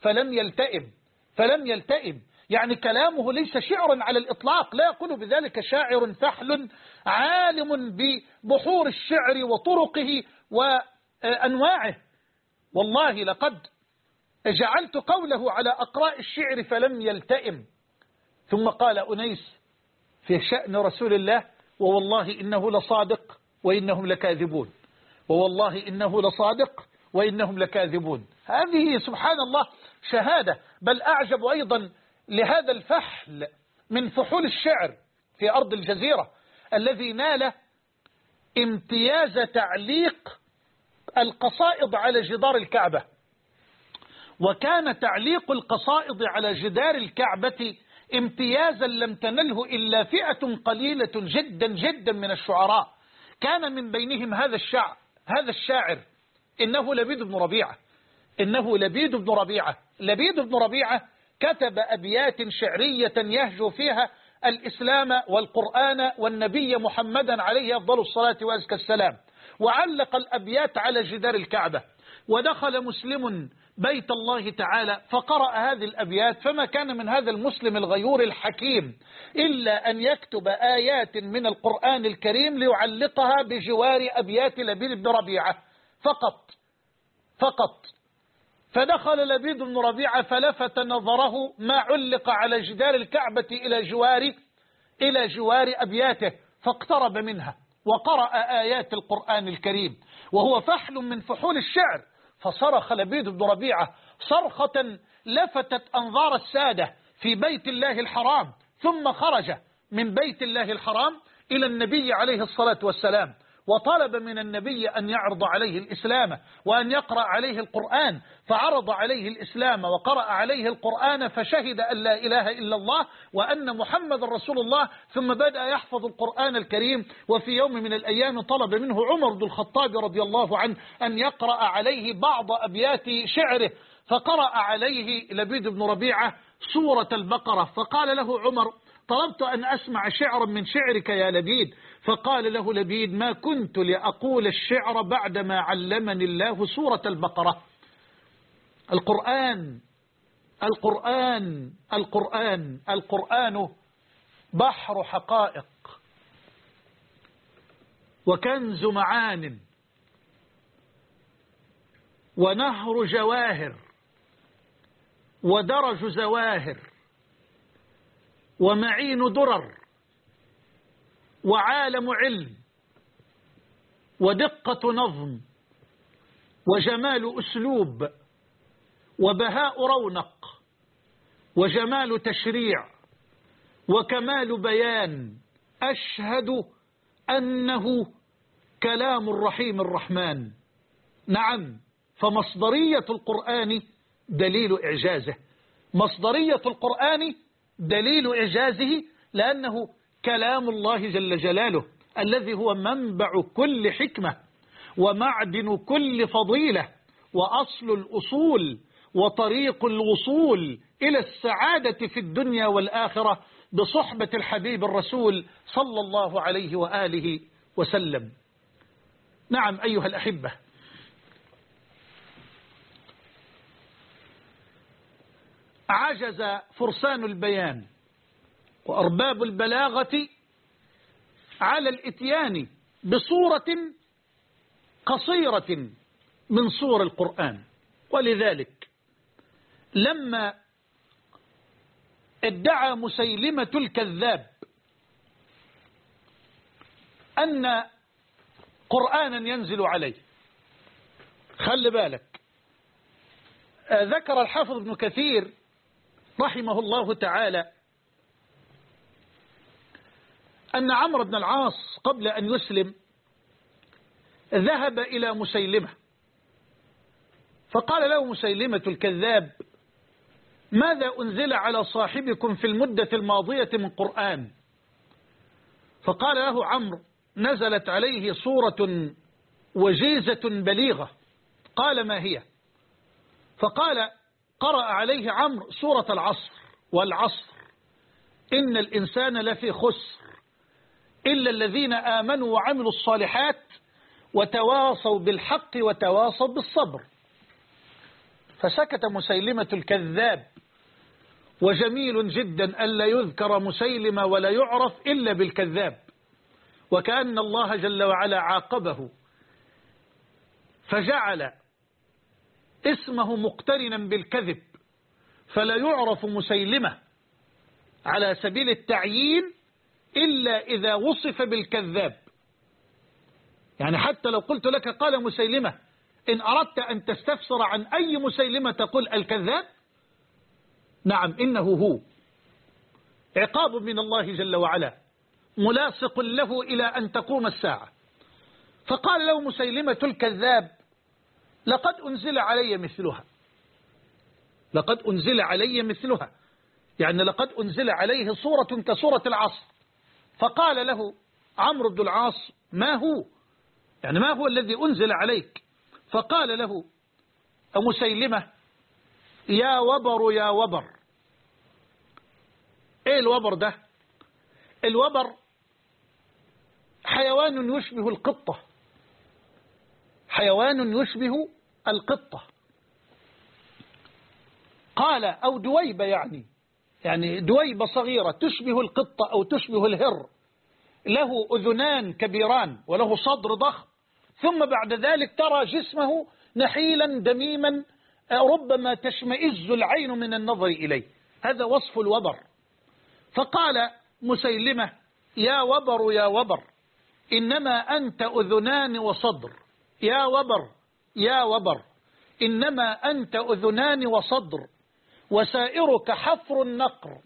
فلم يلتئم، يعني كلامه ليس شعرا على الإطلاق، لا يقول بذلك شاعر فحل عالم ببحور الشعر وطرقه وأنواعه. والله لقد جعلت قوله على أقراء الشعر فلم يلتئم. ثم قال أنيس في شأن رسول الله ووالله إنه لصادق وإنهم لكاذبون، ووالله إنه لصادق وإنهم لكاذبون. هذه سبحان الله شهادة. بل أعجب أيضا لهذا الفحل من فحول الشعر في أرض الجزيرة الذي نال امتياز تعليق القصائد على جدار الكعبة. وكان تعليق القصائد على جدار الكعبة امتيازا لم تنله إلا فئة قليلة جدا جدا من الشعراء، كان من بينهم هذا الشاعر إنه لبيد بن ربيعة. لبيد بن ربيعة كتب أبيات شعرية يهجو فيها الإسلام والقرآن والنبي محمدا عليه أفضل الصلاة وأزكى السلام، وعلق الأبيات على جدار الكعبة. ودخل مسلم بيت الله تعالى فقرأ هذه الأبيات، فما كان من هذا المسلم الغيور الحكيم إلا أن يكتب آيات من القرآن الكريم ليعلقها بجوار أبيات لبيد بن ربيعة فقط. فدخل لبيد بن ربيعة فلفت نظره ما علق على جدار الكعبة إلى جوار أبياته، فاقترب منها وقرأ آيات القرآن الكريم وهو فحل من فحول الشعر. فصرخ لبيد بن ربيعة صرخة لفتت أنظار السادة في بيت الله الحرام، ثم خرج من بيت الله الحرام إلى النبي عليه الصلاة والسلام، وطلب من النبي أن يعرض عليه الإسلام وأن يقرأ عليه القرآن. فعرض عليه الإسلام وقرأ عليه القرآن، فشهد أن لا إله إلا الله وأن محمد رسول الله، ثم بدأ يحفظ القرآن الكريم. وفي يوم من الأيام طلب منه عمر بن الخطاب رضي الله عنه أن يقرأ عليه بعض أبيات شعره، فقرأ عليه لبيد بن ربيعة سورة البقرة. فقال له عمر: طلبت أن أسمع شعرا من شعرك يا لبيد. فقال له لبيد: ما كنت لأقول الشعر بعدما علمني الله سورة البقرة. القرآن بحر حقائق وكنز معان ونهر جواهر ودرج زواهر ومعين درر وعالم علم ودقة نظم وجمال أسلوب وبهاء رونق وجمال تشريع وكمال بيان. أشهد أنه كلام الرحيم الرحمن. نعم، فمصدرية القرآن دليل إعجازه، مصدرية القرآن دليل إعجازه، لأنه كلام الله جل جلاله الذي هو منبع كل حكمة ومعدن كل فضيلة وأصل الأصول وطريق الوصول إلى السعادة في الدنيا والآخرة بصحبة الحبيب الرسول صلى الله عليه وآله وسلم. نعم أيها الأحبة، عجز فرسان البيان وأرباب البلاغة على الإتيان بصورة قصيرة من صور القرآن. ولذلك لما ادعى مسيلمة الكذاب أن قرآنا ينزل عليه، خلي بالك، ذكر الحافظ ابن كثير رحمه الله تعالى أن عمرو بن العاص قبل أن يسلم ذهب إلى مسيلمة، فقال له مسيلمة الكذاب: ماذا أنزل على صاحبكم في المدة الماضية من قرآن؟ فقال له عمرو: نزلت عليه سورة وجيزة بليغة. قال: ما هي؟ فقال: قرأ عليه عمرو سورة العصر: والعصر إن الإنسان لفي خسر إلا الذين آمنوا وعملوا الصالحات وتواصوا بالحق وتواصوا بالصبر. فسكت مسيلمة الكذاب، وجميل جدا ألا يذكر مسيلمة ولا يعرف إلا بالكذاب، وكأن الله جل وعلا عاقبه فجعل اسمه مقترنا بالكذب، فلا يعرف مسيلمة على سبيل التعيين إلا إذا وصف بالكذاب. يعني حتى لو قلت لك قال مسيلمة، إن أردت أن تستفسر عن أي مسيلمة تقول الكذاب، نعم إنه هو، عقاب من الله جل وعلا ملاصق له إلى أن تقوم الساعة. فقال له مسيلمة الكذاب لقد أنزل علي مثلها، لقد أنزل علي مثلها، يعني لقد أنزل عليه صورة كصورة العصر. فقال له عمرو بن العاص ما هو، يعني ما هو الذي أنزل عليك؟ فقال له مسيلمة يا وبر يا وبر. ايه الوبر ده؟ الوبر حيوان يشبه القطة، حيوان يشبه القطة. قال أو دويبة، يعني دويبة صغيرة تشبه القطة أو تشبه الهر، له أذنان كبيران وله صدر ضخم، ثم بعد ذلك ترى جسمه نحيلا دميما ربما تشمئز العين من النظر إليه. هذا وصف الوبر. فقال مسيلمة يا وبر يا وبر إنما أنت أذنان وصدر، يا وبر يا وبر إنما أنت أذنان وصدر، وسائرك حفر النقر،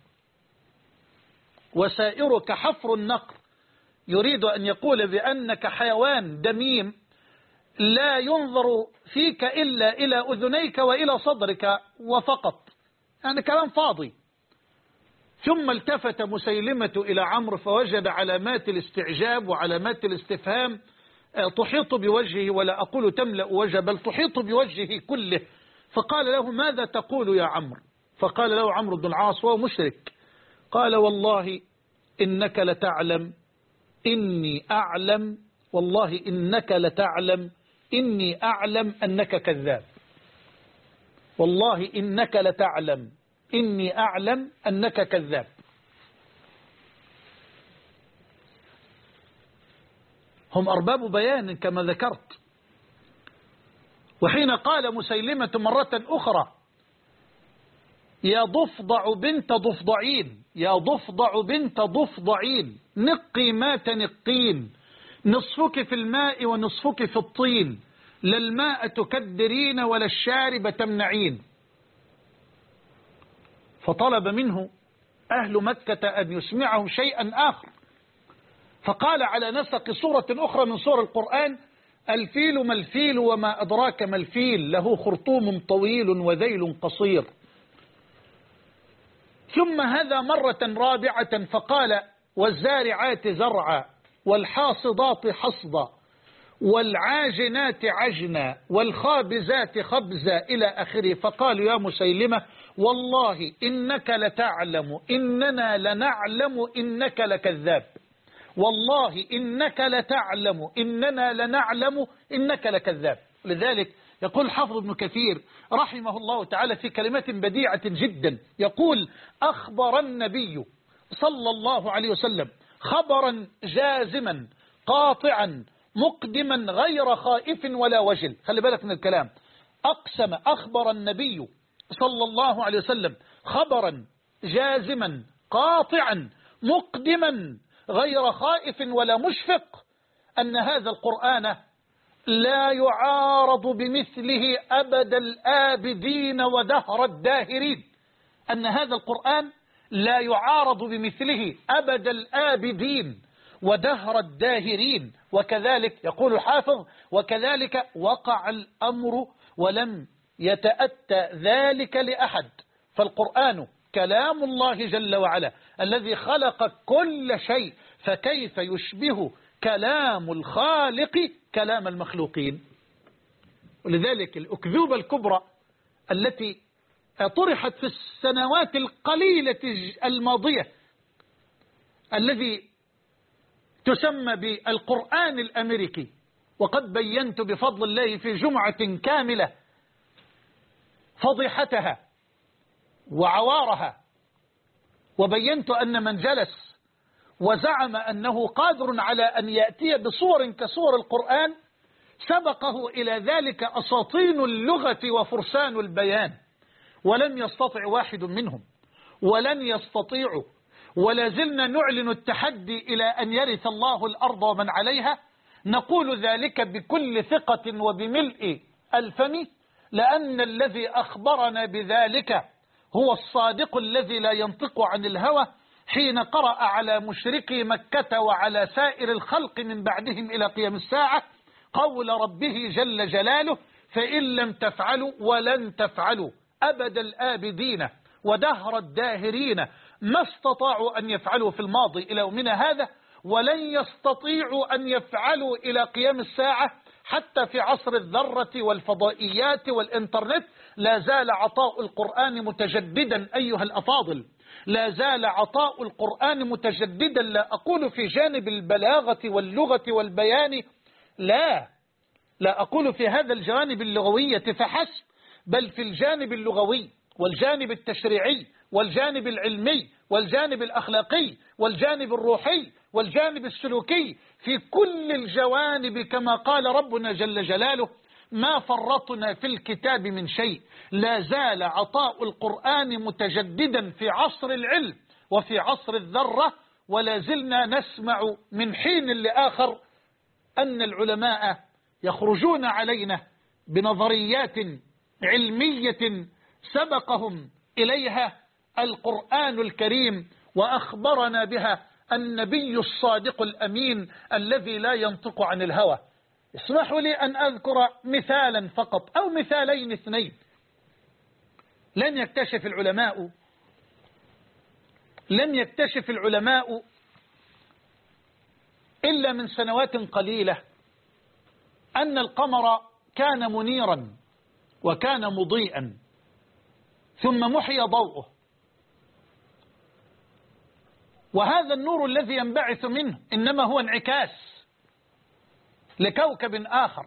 وسائرك حفر النقر. يريد أن يقول بأنك حيوان دميم لا ينظر فيك إلا إلى أذنيك وإلى صدرك وفقط، يعني كلام فاضي. ثم التفت مسيلمة إلى عمرو فوجد علامات الاستعجاب وعلامات الاستفهام تحيط بوجهه، ولا أقول تملأ وجهه بل تحيط بوجهه كله. فقال له ماذا تقول يا عمرو؟ فقال له عمرو بن العاص وهو مشرك، قال والله إنك لتعلم إني أعلم، والله إنك لتعلم إني أعلم أنك كذاب، والله إنك لتعلم إني أعلم أنك كذاب. هم أرباب بيان كما ذكرت. وحين قال مسيلمة مرة أخرى يا ضفدع بنت ضفدعين، يا ضفدع بنت ضفدعين نقي ما تنقين، نصفك في الماء ونصفك في الطين، لا الماء تكدرين ولا الشارب تمنعين. فطلب منه أهل مكة أن يسمعه شيئا آخر، فقال على نسق سورة أخرى من سور القرآن الفيل ما الفيل وما أدراك ما الفيل، له خرطوم طويل وذيل قصير. ثم هذا مرة رابعة فقال والزارعات زرعا والحاصدات حصدا والعاجنات عجنا والخابزات خبزا إلى آخره. فقالوا يا مسيلمة والله إنك لتعلم إننا لنعلم إنك لكذاب، والله إنك لتعلم إننا لنعلم إنك لكذاب. لذلك يقول حافظ ابن كثير رحمه الله تعالى في كلمات بديعة جدا، يقول أخبر النبي صلى الله عليه وسلم خبرا جازما قاطعا مقدما غير خائف ولا وجل. خلي بالك من الكلام، أقسم أخبر النبي صلى الله عليه وسلم خبرا جازما قاطعا مقدما غير خائف ولا مشفق أن هذا القرآن لا يعارض بمثله أبد الآبدين ودهر الداهرين، أن هذا القرآن لا يعارض بمثله أبد الآبدين ودهر الداهرين. وكذلك يقول الحافظ وكذلك وقع الأمر ولم يتأتى ذلك لأحد، فالقرآن كلام الله جل وعلا الذي خلق كل شيء، فكيف يشبه كلام الخالق كلام المخلوقين؟ ولذلك الأكذوبة الكبرى التي طرحت في السنوات القليلة الماضية الذي تسمى بالقرآن الأمريكي، وقد بينت بفضل الله في جمعة كاملة فضيحتها وعوارها، وبينت أن من جلس وزعم أنه قادر على أن يأتي بصور كصور القرآن سبقه إلى ذلك أساطين اللغة وفرسان البيان، ولم يستطع واحد منهم ولن يستطيعوا. ولا زلنا نعلن التحدي إلى أن يرث الله الأرض ومن عليها، نقول ذلك بكل ثقة وبملء الفم، لأن الذي أخبرنا بذلك هو الصادق الذي لا ينطق عن الهوى، حين قرأ على مشركي مكة وعلى سائر الخلق من بعدهم إلى قيام الساعة قول ربه جل جلاله: فإن لم تفعلوا ولن تفعلوا أبد الآبدين ودهر الداهرين ما استطاعوا أن يفعلوا في الماضي إلى يومنا هذا، ولن يستطيعوا أن يفعلوا إلى قيام الساعة. حتى في عصر الذرة والفضائيات والإنترنت لا زال عطاء القرآن متجددا أيها الأفاضل، لا زال عطاء القرآن متجددا. لا أقول في جانب البلاغة واللغة والبيان، لا أقول في هذا الجانب اللغوية فحسب، بل في الجانب اللغوي والجانب التشريعي والجانب العلمي والجانب الأخلاقي والجانب الروحي والجانب السلوكي، في كل الجوانب كما قال ربنا جل جلاله: ما فرطنا في الكتاب من شيء. لا زال عطاء القرآن متجددا في عصر العلم وفي عصر الذرة، ولا زلنا نسمع من حين لآخر أن العلماء يخرجون علينا بنظريات علمية سبقهم إليها القرآن الكريم وأخبرنا بها النبي الصادق الأمين الذي لا ينطق عن الهوى. اسمحوا لي أن أذكر مثالا فقط أو مثالين اثنين. لم يكتشف العلماء إلا من سنوات قليلة أن القمر كان منيرا وكان مضيئا، ثم محي ضوءه، وهذا النور الذي ينبعث منه إنما هو انعكاس لكوكب آخر.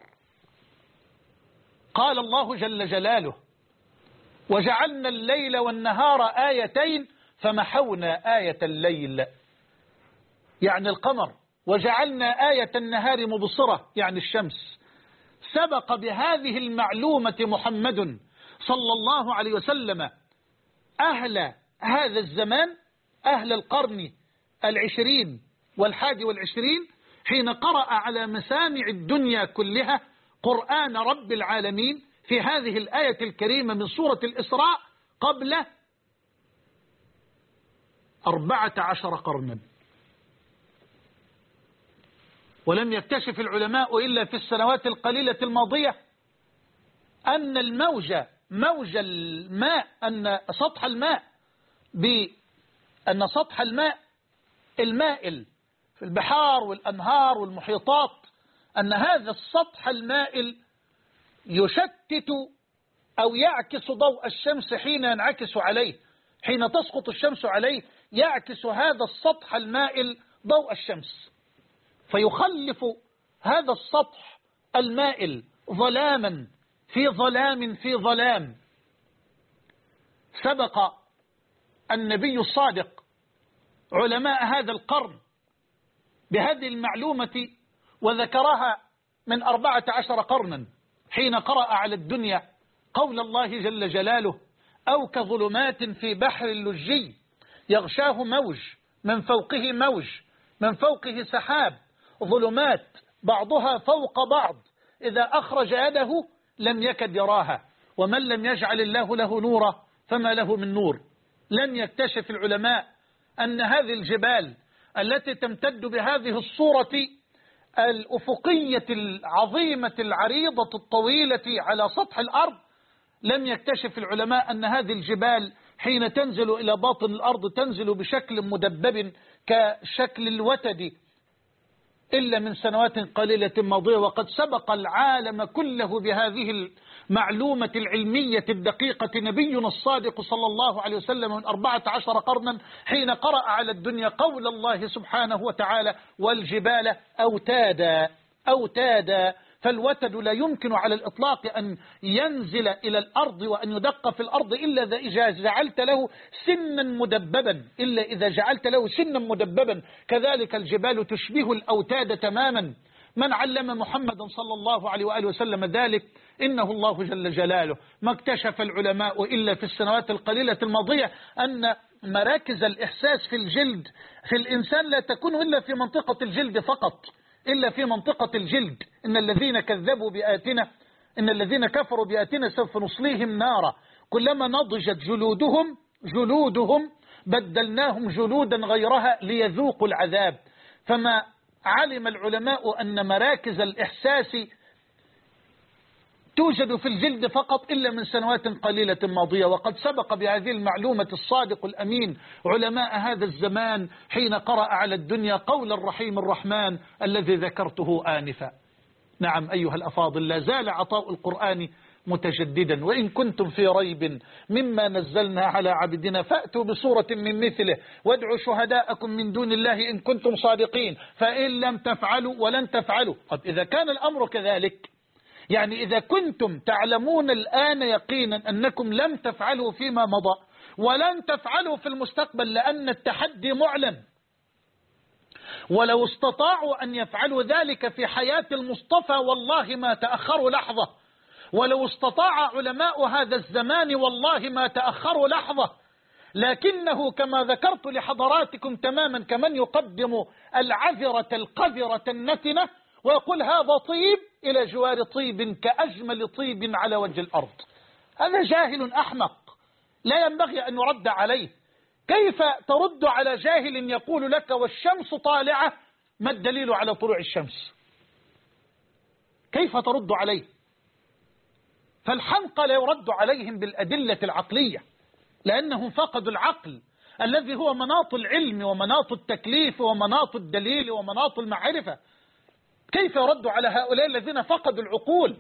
قال الله جل جلاله: وجعلنا الليل والنهار آيتين فمحونا آية الليل، يعني القمر، وجعلنا آية النهار مبصرة، يعني الشمس. سبق بهذه المعلومة محمد صلى الله عليه وسلم أهل هذا الزمان، أهل القرن 20 و21، حين قرأ على مسامع الدنيا كلها قرآن رب العالمين في هذه الآية الكريمة من سورة الإسراء قبل 14 قرنا. ولم يكتشف العلماء إلا في السنوات القليلة الماضية أن موج الماء، أن سطح الماء المائل في البحار والأنهار والمحيطات، أن هذا السطح المائل يشتت أو يعكس ضوء الشمس حين ينعكس عليه، حين تسقط الشمس عليه يعكس هذا السطح المائل ضوء الشمس، فيخلف هذا السطح المائل ظلاما في ظلام في ظلام. سبق النبي الصادق علماء هذا القرن بهذه المعلومة وذكرها من 14 قرنا، حين قرأ على الدنيا قول الله جل جلاله: أو كظلمات في بحر اللجي يغشاه موج من فوقه موج من فوقه سحاب، ظلمات بعضها فوق بعض إذا أخرج يده لم يكد يراها، ومن لم يجعل الله له نورا فما له من نور. لن يكتشف العلماء أن هذه الجبال التي تمتد بهذه الصورة الأفقية العظيمة العريضة الطويلة على سطح الأرض، لم يكتشف العلماء أن هذه الجبال حين تنزل إلى باطن الأرض تنزل بشكل مدبب كشكل الوتد إلا من سنوات قليلة ماضية. وقد سبق العالم كله بهذه المعلومة العلمية الدقيقة نبينا الصادق صلى الله عليه وسلم من 14 قرنا، حين قرأ على الدنيا قول الله سبحانه وتعالى: والجبال أوتادا. فالوتد لا يمكن على الإطلاق أن ينزل إلى الأرض وأن يدق في الأرض إلا إذا جعلت له سنا مدببا، كذلك الجبال تشبه الأوتاد تماما. من علم محمدا صلى الله عليه وآله وسلم ذلك إنه الله جل جلاله. ما اكتشف العلماء إلا في السنوات القليلة الماضية أن مراكز الإحساس في الجلد في الإنسان لا تكون إلا في منطقة الجلد فقط، إلا في منطقة الجلد. إن الذين كفروا بآياتنا سوف نصليهم نارا كلما نضجت جلودهم بدلناهم جلودا غيرها ليذوقوا العذاب. فما علم العلماء أن مراكز الإحساس توجد في الجلد فقط إلا من سنوات قليلة ماضية، وقد سبق بهذه المعلومة الصادق الأمين علماء هذا الزمان حين قرأ على الدنيا قول الرحيم الرحمن الذي ذكرته آنفا. نعم أيها الأفاضل، لا زال عطاء القرآن متجددا، وإن كنتم في ريب مما نزلنا على عبدنا فأتوا بسورة من مثله وادعوا شهداءكم من دون الله إن كنتم صادقين فإن لم تفعلوا ولن تفعلوا. طب إذا كان الأمر كذلك، يعني إذا كنتم تعلمون الآن يقينا أنكم لم تفعلوا فيما مضى ولن تفعلوا في المستقبل لأن التحدي معلن، ولو استطاعوا أن يفعلوا ذلك في حياة المصطفى والله ما تأخروا لحظة، ولو استطاع علماء هذا الزمان والله ما تأخروا لحظة، لكنه كما ذكرت لحضراتكم تماما كمن يقدم العذرة القذرة النتنة ويقول هذا طيب إلى جوار طيب كأجمل طيب على وجه الأرض. هذا جاهل أحمق لا ينبغي أن يرد عليه. كيف ترد على جاهل يقول لك والشمس طالعة ما الدليل على طلوع الشمس؟ كيف ترد عليه؟ فالحمقى لا يرد عليهم بالأدلة العقلية لأنهم فقدوا العقل الذي هو مناط العلم ومناط التكليف ومناط الدليل ومناط المعرفة. كيف يرد على هؤلاء الذين فقدوا العقول؟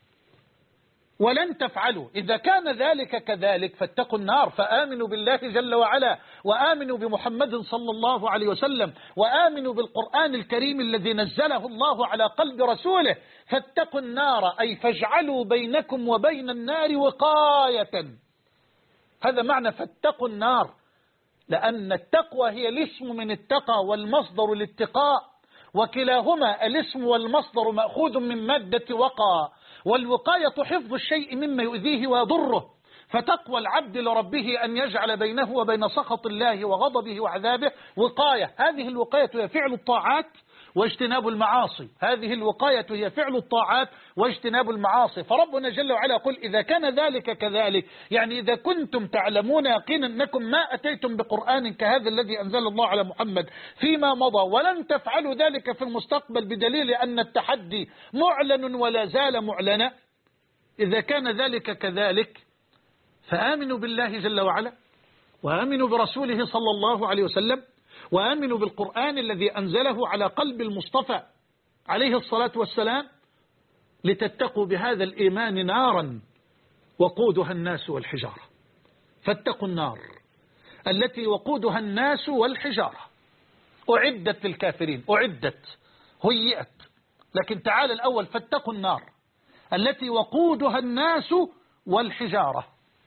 ولن تفعلوا. إذا كان ذلك كذلك فاتقوا النار، فآمنوا بالله جل وعلا وآمنوا بمحمد صلى الله عليه وسلم وآمنوا بالقرآن الكريم الذي نزله الله على قلب رسوله. فاتقوا النار أي فاجعلوا بينكم وبين النار وقاية. هذا معنى فاتقوا النار، لأن التقوى هي الاسم من التقى والمصدر الاتقاء، وكلاهما الاسم والمصدر مأخوذ من مادة وقى، والوقاية حفظ الشيء مما يؤذيه ويضره. فتقوى العبد لربه أن يجعل بينه وبين سخط الله وغضبه وعذابه وقاية. هذه الوقاية هي فعل الطاعات واجتناب المعاصي، هذه الوقاية هي فعل الطاعات واجتناب المعاصي. فربنا جل وعلا يقول إذا كان ذلك كذلك، يعني إذا كنتم تعلمون يقينا أنكم ما أتيتم بقرآن كهذا الذي أنزل الله على محمد فيما مضى ولن تفعلوا ذلك في المستقبل بدليل أن التحدي معلن ولا زال معلنا، إذا كان ذلك كذلك فآمنوا بالله جل وعلا وآمنوا برسوله صلى الله عليه وسلم وآمنوا بالقرآن الذي أنزله على قلب المصطفى عليه الصلاة والسلام لتتقوا بهذا الإيمان نارا وقودها الناس والحجارة. فاتقوا النار التي وقودها الناس والحجارة. أعدت للكافرين، أعدت هيئت، لكن تعال الأول فاتقوا النار التي وقودها الناس والحجارة.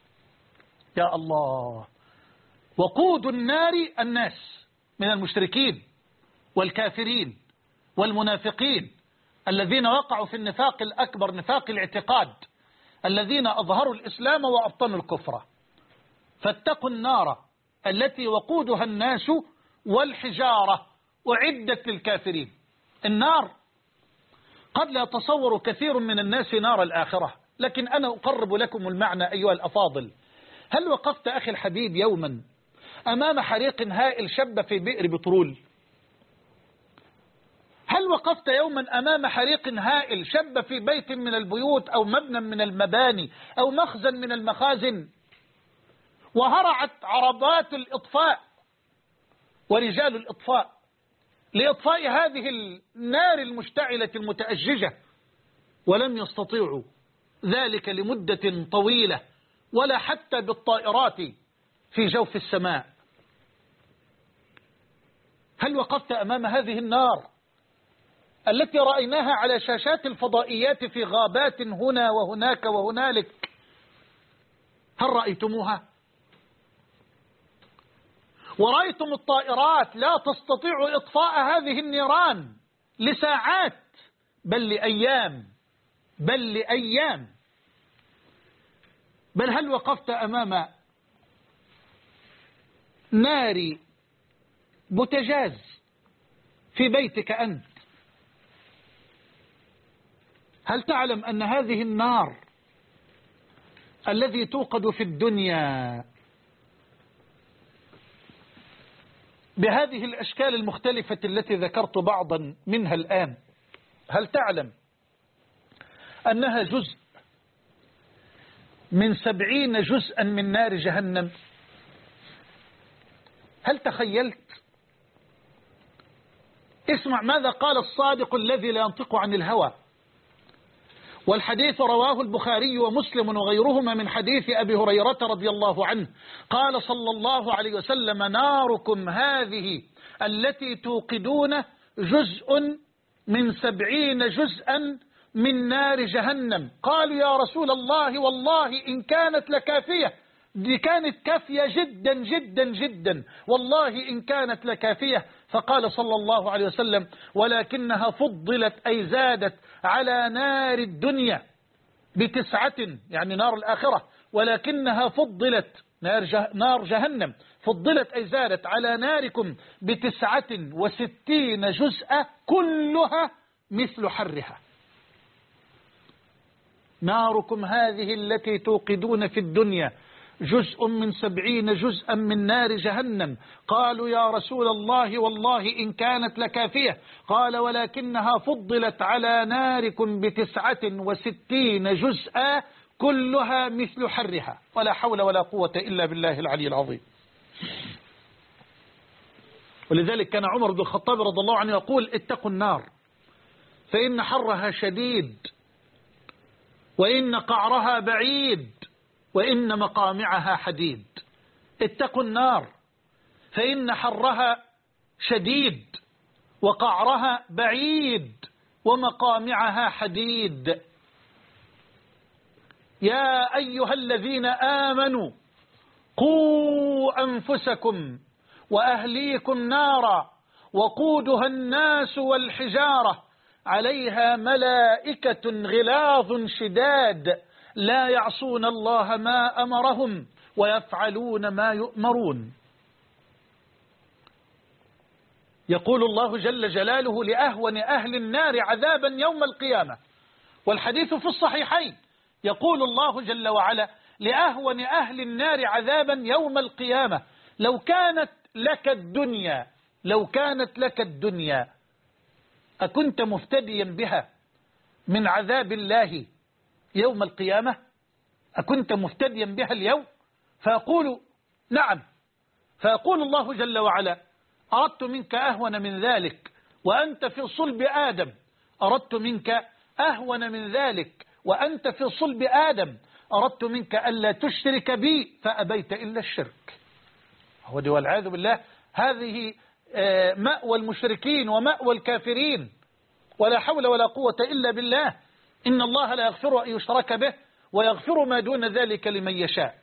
يا الله، وقود النار الناس من المشركين والكافرين والمنافقين الذين وقعوا في النفاق الأكبر نفاق الاعتقاد، الذين أظهروا الإسلام وأبطنوا الكفر. فاتقوا النار التي وقودها الناس والحجارة أعدت للكافرين. النار قد لا يتصور كثير من الناس نار الآخرة، لكن أنا أقرب لكم المعنى أيها الأفاضل. هل وقفت أخي الحبيب يوما أمام حريق هائل شب في بئر بترول؟ هل وقفت يوما أمام حريق هائل شب في بيت من البيوت أو مبنى من المباني أو مخزن من المخازن، وهرعت عربات الإطفاء ورجال الإطفاء لإطفاء هذه النار المشتعلة المتأججة، ولم يستطيعوا ذلك لمدة طويلة ولا حتى بالطائرات في جوف السماء؟ هل وقفت أمام هذه النار التي رأيناها على شاشات الفضائيات في غابات هنا وهناك وهنالك؟ هل رأيتموها؟ ورأيتم الطائرات لا تستطيع إطفاء هذه النيران لساعات بل لأيام بل هل وقفت أمام نار بوتاجاز في بيتك أنت؟ هل تعلم أن هذه النار الذي توقد في الدنيا بهذه الأشكال المختلفة التي ذكرت بعضا منها الآن، هل تعلم أنها جزء من 70 جزءا من نار جهنم؟ هل تخيلت؟ اسمع ماذا قال الصادق الذي لا ينطق عن الهوى، والحديث رواه البخاري ومسلم وغيرهما من حديث أبي هريرة رضي الله عنه، قال صلى الله عليه وسلم: ناركم هذه التي توقدون جزء من 70 جزءا من نار جهنم. قالوا يا رسول الله والله إن كانت لكافية، دي كانت كافية جدا جدا جدا، والله إن كانت لكافية. فقال صلى الله عليه وسلم: ولكنها فضلت أي زادت على نار الدنيا ب9، يعني نار الآخرة، ولكنها فضلت نار جهنم فضلت أي زادت على ناركم ب69 جزءا كلها مثل حرها. ناركم هذه التي توقدون في الدنيا جزء من 70 جزءا من نار جهنم. قالوا يا رسول الله والله إن كانت لكافية، قال: ولكنها فضلت على ناركم ب69 جزءا كلها مثل حرها. ولا حول ولا قوة إلا بالله العلي العظيم. ولذلك كان عمر بن الخطاب رضي الله عنه يقول: اتقوا النار فإن حرها شديد، وإن قعرها بعيد، وإن مقامعها حديد. اتقوا النار فإن حرها شديد، وقعرها بعيد، ومقامعها حديد. يا أيها الذين آمنوا قوا أنفسكم وأهليكم نارا وقودها الناس والحجارة عليها ملائكة غلاظ شداد لا يعصون الله ما أمرهم ويفعلون ما يؤمرون. يقول الله جل جلاله لأهون أهل النار عذابا يوم القيامة، والحديث في الصحيحين، يقول الله جل وعلا لأهون أهل النار عذابا يوم القيامة: لو كانت لك الدنيا أكنت مفتديا بها من عذاب الله يوم القيامة؟ أكنت مفتديا بها اليوم؟ فأقول نعم. فيقول الله جل وعلا: أردت منك أهون من ذلك وأنت في صلب آدم، أردت منك أهون من ذلك وأنت في صلب آدم، أردت منك ألا تشرك بي فأبيت إلا الشرك. هو والعياذ بالله هذه مأوى المشركين ومأوى الكافرين، ولا حول ولا قوة إلا بالله. إن الله لا يغفر أن يشرك به ويغفر ما دون ذلك لمن يشاء.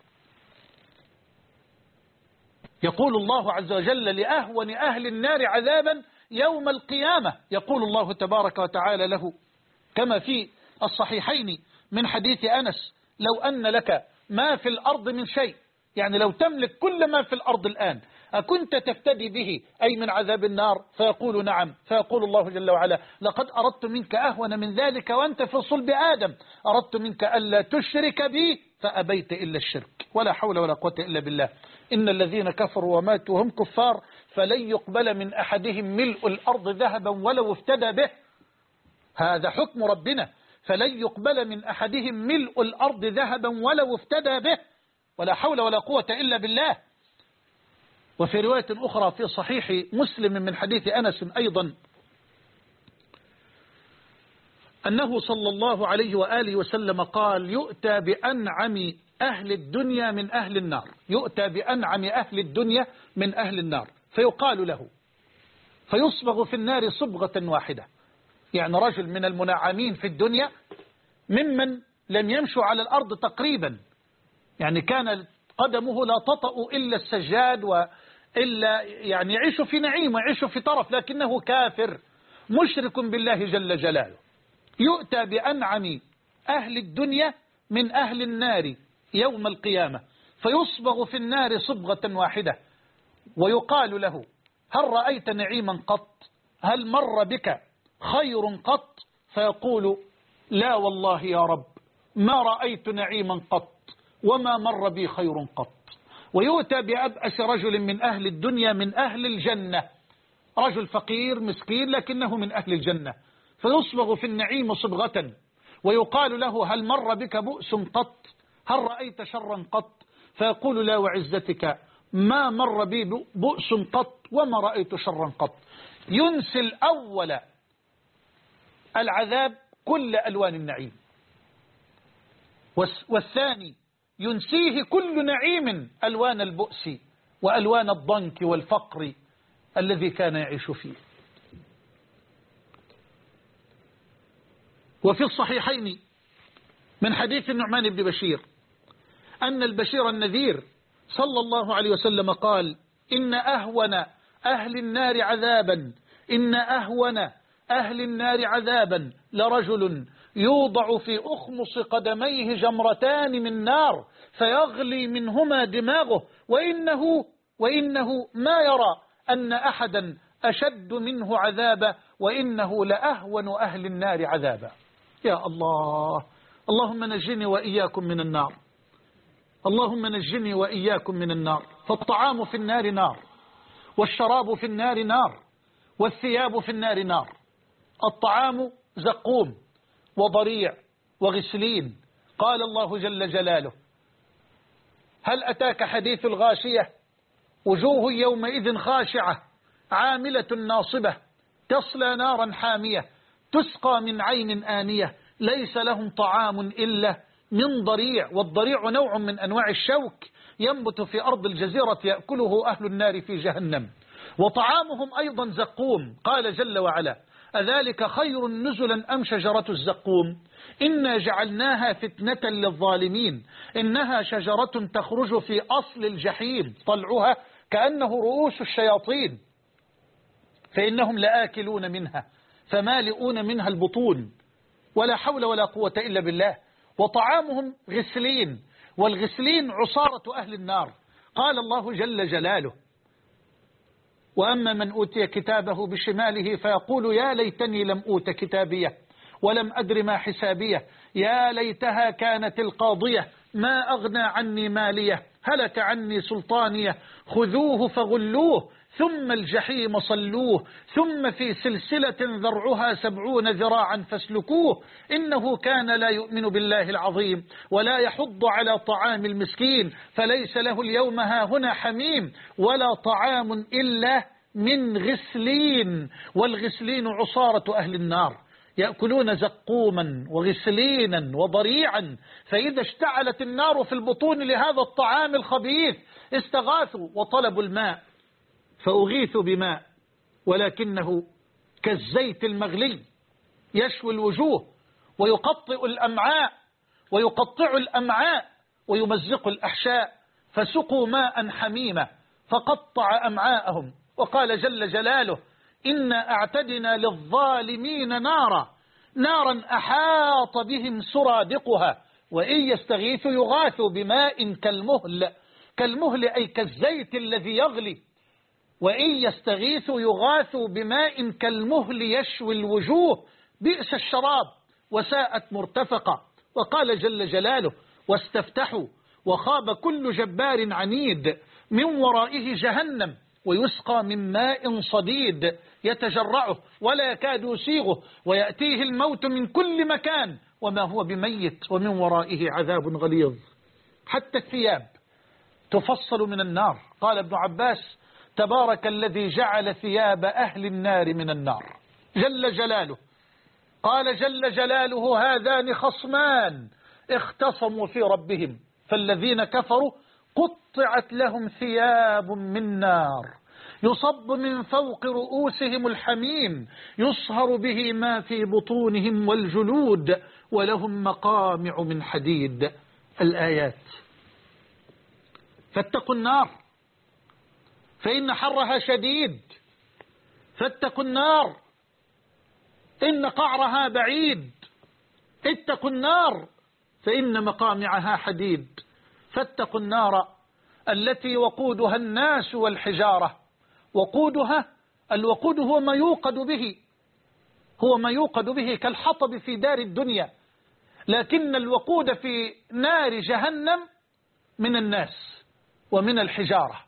يقول الله عز وجل لأهون أهل النار عذابا يوم القيامة، يقول الله تبارك وتعالى له كما في الصحيحين من حديث أنس: لو أن لك ما في الأرض من شيء، يعني لو تملك كل ما في الأرض الآن، أكنت تفتدي به أي من عذاب النار؟ فيقول نعم. فيقول الله جل وعلا: لقد أردت منك أهون من ذلك وأنت في صلب آدم، أردت منك ألا تشرك بي فأبيت إلا الشرك. ولا حول ولا قوة إلا بالله. إن الذين كفروا وماتوا وهم كفار فلن يقبل من أحدهم ملء الأرض ذهبا ولو افتدى به. هذا حكم ربنا، فلن يقبل من أحدهم ملء الأرض ذهبا ولو افتدى به. ولا حول ولا قوة إلا بالله. وفي رواية أخرى في صحيح مسلم من حديث أنس أيضا أنه صلى الله عليه وآله وسلم قال: يؤتى بأنعم أهل الدنيا من أهل النار، يؤتى بأنعم أهل الدنيا من أهل النار، فيقال له، فيصبغ في النار صبغة واحدة، يعني رجل من المنعمين في الدنيا ممن لم يمشوا على الأرض تقريبا، يعني كان قدمه لا تطأ إلا السجاد وإلا يعني يعيش في نعيم ويعيش في طرف، لكنه كافر مشرك بالله جل جلاله. يؤتى بأنعم أهل الدنيا من أهل النار يوم القيامة، فيصبغ في النار صبغة واحدة، ويقال له: هل رأيت نعيما قط؟ هل مر بك خير قط؟ فيقول: لا والله يا رب ما رأيت نعيما قط وما مر بي خير قط. ويؤتى بأبأس رجل من أهل الدنيا من أهل الجنة، رجل فقير مسكين لكنه من أهل الجنة، فيصبغ في النعيم صبغة، ويقال له هل مر بك بؤس قط؟ هل رأيت شرا قط؟ فيقول لا وعزتك ما مر بي بؤس قط وما رأيت شرا قط. ينسي الأول العذاب كل ألوان النعيم، والثاني ينسيه كل نعيم ألوان البؤس وألوان الضنك والفقر الذي كان يعيش فيه. وفي الصحيحين من حديث النعمان بن بشير أن البشير النذير صلى الله عليه وسلم قال إن أهون أهل النار عذابا لرجل يوضع في أخمص قدميه جمرتان من نار فيغلي منهما دماغه وإنه ما يرى أن أحدا أشد منه عذابا وإنه لأهون أهل النار عذابا. يا الله، اللهم نجني وإياكم من النار، اللهم نجني وإياكم من النار. فالطعام في النار نار، والشراب في النار نار، والثياب في النار نار. الطعام زقوم وضريع وغسلين. قال الله جل جلاله هل أتاك حديث الغاشية وجوه يومئذ خاشعة عاملة ناصبة تصلى نارا حامية تسقى من عين آنية ليس لهم طعام إلا من ضريع. والضريع نوع من أنواع الشوك ينبت في أرض الجزيرة يأكله أهل النار في جهنم. وطعامهم أيضا زقوم. قال جل وعلا أذلك خير نزلا أم شجرة الزقوم إنا جعلناها فتنة للظالمين إنها شجرة تخرج في أصل الجحيم طلعها كأنه رؤوس الشياطين فإنهم لآكلون منها فمالئون منها البطون ولا حول ولا قوة إلا بالله. وطعامهم غسلين، والغسلين عصارة أهل النار. قال الله جل جلاله وأما من أوتي كتابه بشماله فيقول يا ليتني لم أوت كتابيه ولم أدر ما حسابيه يا ليتها كانت القاضية ما أغنى عني ماليه هلك عني سلطانيه خذوه فغلوه ثم الجحيم صلوه ثم في سلسلة ذرعها 70 ذراعا فاسلكوه إنه كان لا يؤمن بالله العظيم ولا يحض على طعام المسكين فليس له اليوم هاهنا حميم ولا طعام إلا من غسلين. والغسلين عصارة أهل النار يأكلون زقوما وغسلينا وضريعا فإذا اشتعلت النار في البطون لهذا الطعام الخبيث استغاثوا وطلبوا الماء فأغيثوا بماء ولكنه كالزيت المغلي يشوي الوجوه ويقطع الأمعاء ويمزق الأحشاء فسقوا ماء حميما فقطع أمعاءهم. وقال جل جلاله إنا أعتدنا للظالمين نارا أحاط بهم سرادقها وإن يستغيثوا يغاثوا بماء كالمهل أي كالزيت الذي يغلي وإن يستغيثوا يغاثوا بماء كالمهل يشوي الوجوه بئس الشراب وساءت مرتفقة. وقال جل جلاله واستفتحوا وخاب كل جبار عنيد من ورائه جهنم ويسقى من ماء صديد يتجرعه ولا يكاد يسيغه ويأتيه الموت من كل مكان وما هو بميت ومن ورائه عذاب غليظ. حتى الثياب تفصل من النار. قال ابن عباس تبارك الذي جعل ثياب أهل النار من النار جل جلاله. قال جل جلاله هذان خصمان اختصموا في ربهم فالذين كفروا قطعت لهم ثياب من نار يصب من فوق رؤوسهم الحميم يصهر به ما في بطونهم والجلود ولهم مقامع من حديد. الآيات. فاتقوا النار فإن حرها شديد فاتقوا النار إن قعرها بعيد اتقوا النار فإن مقامعها حديد. فاتقوا النار التي وقودها الناس والحجارة. الوقود هو ما يوقد به كالحطب في دار الدنيا لكن الوقود في نار جهنم من الناس ومن الحجارة.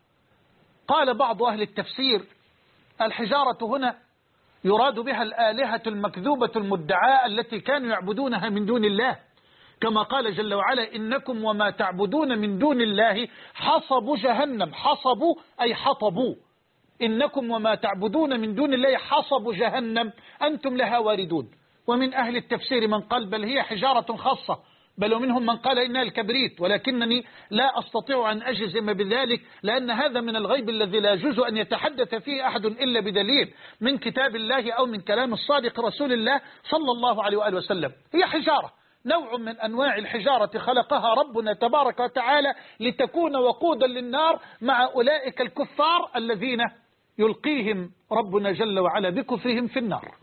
قال بعض أهل التفسير الحجارة هنا يراد بها الآلهة المكذوبة المدعاة التي كانوا يعبدونها من دون الله، كما قال جل وعلا إنكم وما تعبدون من دون الله حصب جهنم. حصبوا أي حطبوا. إنكم وما تعبدون من دون الله حصب جهنم أنتم لها واردون. ومن أهل التفسير من قال بل هي حجارة خاصة، بل ومنهم من قال إنها الكبريت، ولكنني لا أستطيع أن أجزم بذلك، لأن هذا من الغيب الذي لا يجوز أن يتحدث فيه أحد إلا بدليل من كتاب الله أو من كلام الصادق رسول الله صلى الله عليه وآله وسلم. هي حجارة، نوع من أنواع الحجارة خلقها ربنا تبارك وتعالى لتكون وقودا للنار مع أولئك الكفار الذين يلقيهم ربنا جل وعلا بكفرهم في النار.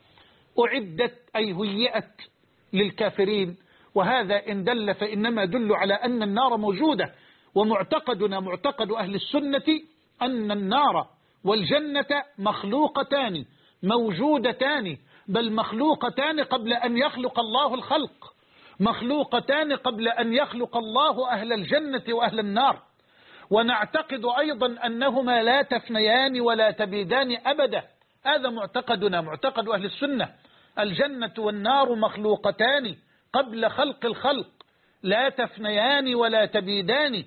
أعدت أي هيئت للكافرين، وهذا إن دل فإنما دل على أن النار موجودة. ومعتقدنا معتقد أهل السنة أن النار والجنة مخلوقتان موجودتان، بل مخلوقتان قبل أن يخلق الله الخلق، مخلوقتان قبل أن يخلق الله أهل الجنة وأهل النار. ونعتقد أيضا أنهما لا تفنيان ولا تبيدان أبدا. هذا معتقدنا معتقد أهل السنة. الجنة والنار مخلوقتان قبل خلق الخلق، لا تفنيان ولا تبيدان،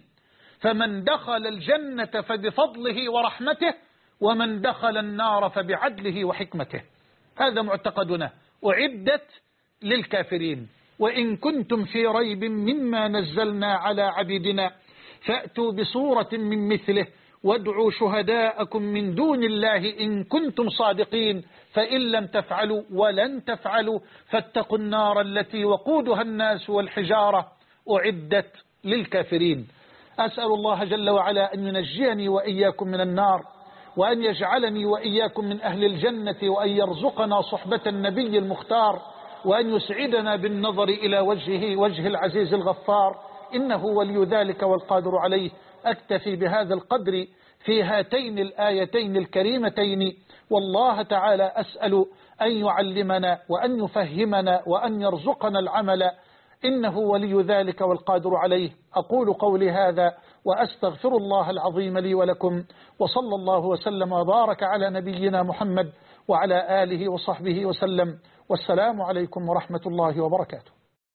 فمن دخل الجنة فبفضله ورحمته، ومن دخل النار فبعدله وحكمته. هذا معتقدنا. أعدت للكافرين. وإن كنتم في ريب مما نزلنا على عبيدنا فأتوا بصورة من مثله وادعوا شهداءكم من دون الله إن كنتم صادقين فإن لم تفعلوا ولن تفعلوا فاتقوا النار التي وقودها الناس والحجارة أعدت للكافرين. أسأل الله جل وعلا أن ينجيني وإياكم من النار، وأن يجعلني وإياكم من أهل الجنة، وأن يرزقنا صحبة النبي المختار، وأن يسعدنا بالنظر إلى وجهه وجه العزيز الغفار، إنه ولي ذلك والقادر عليه. أكتفي بهذا القدر في هاتين الآيتين الكريمتين، والله تعالى أسأل أن يعلمنا وأن يفهمنا وأن يرزقنا العمل، إنه ولي ذلك والقادر عليه. أقول قولي هذا وأستغفر الله العظيم لي ولكم، وصلى الله وسلم وبارك على نبينا محمد وعلى آله وصحبه وسلم، والسلام عليكم ورحمة الله وبركاته.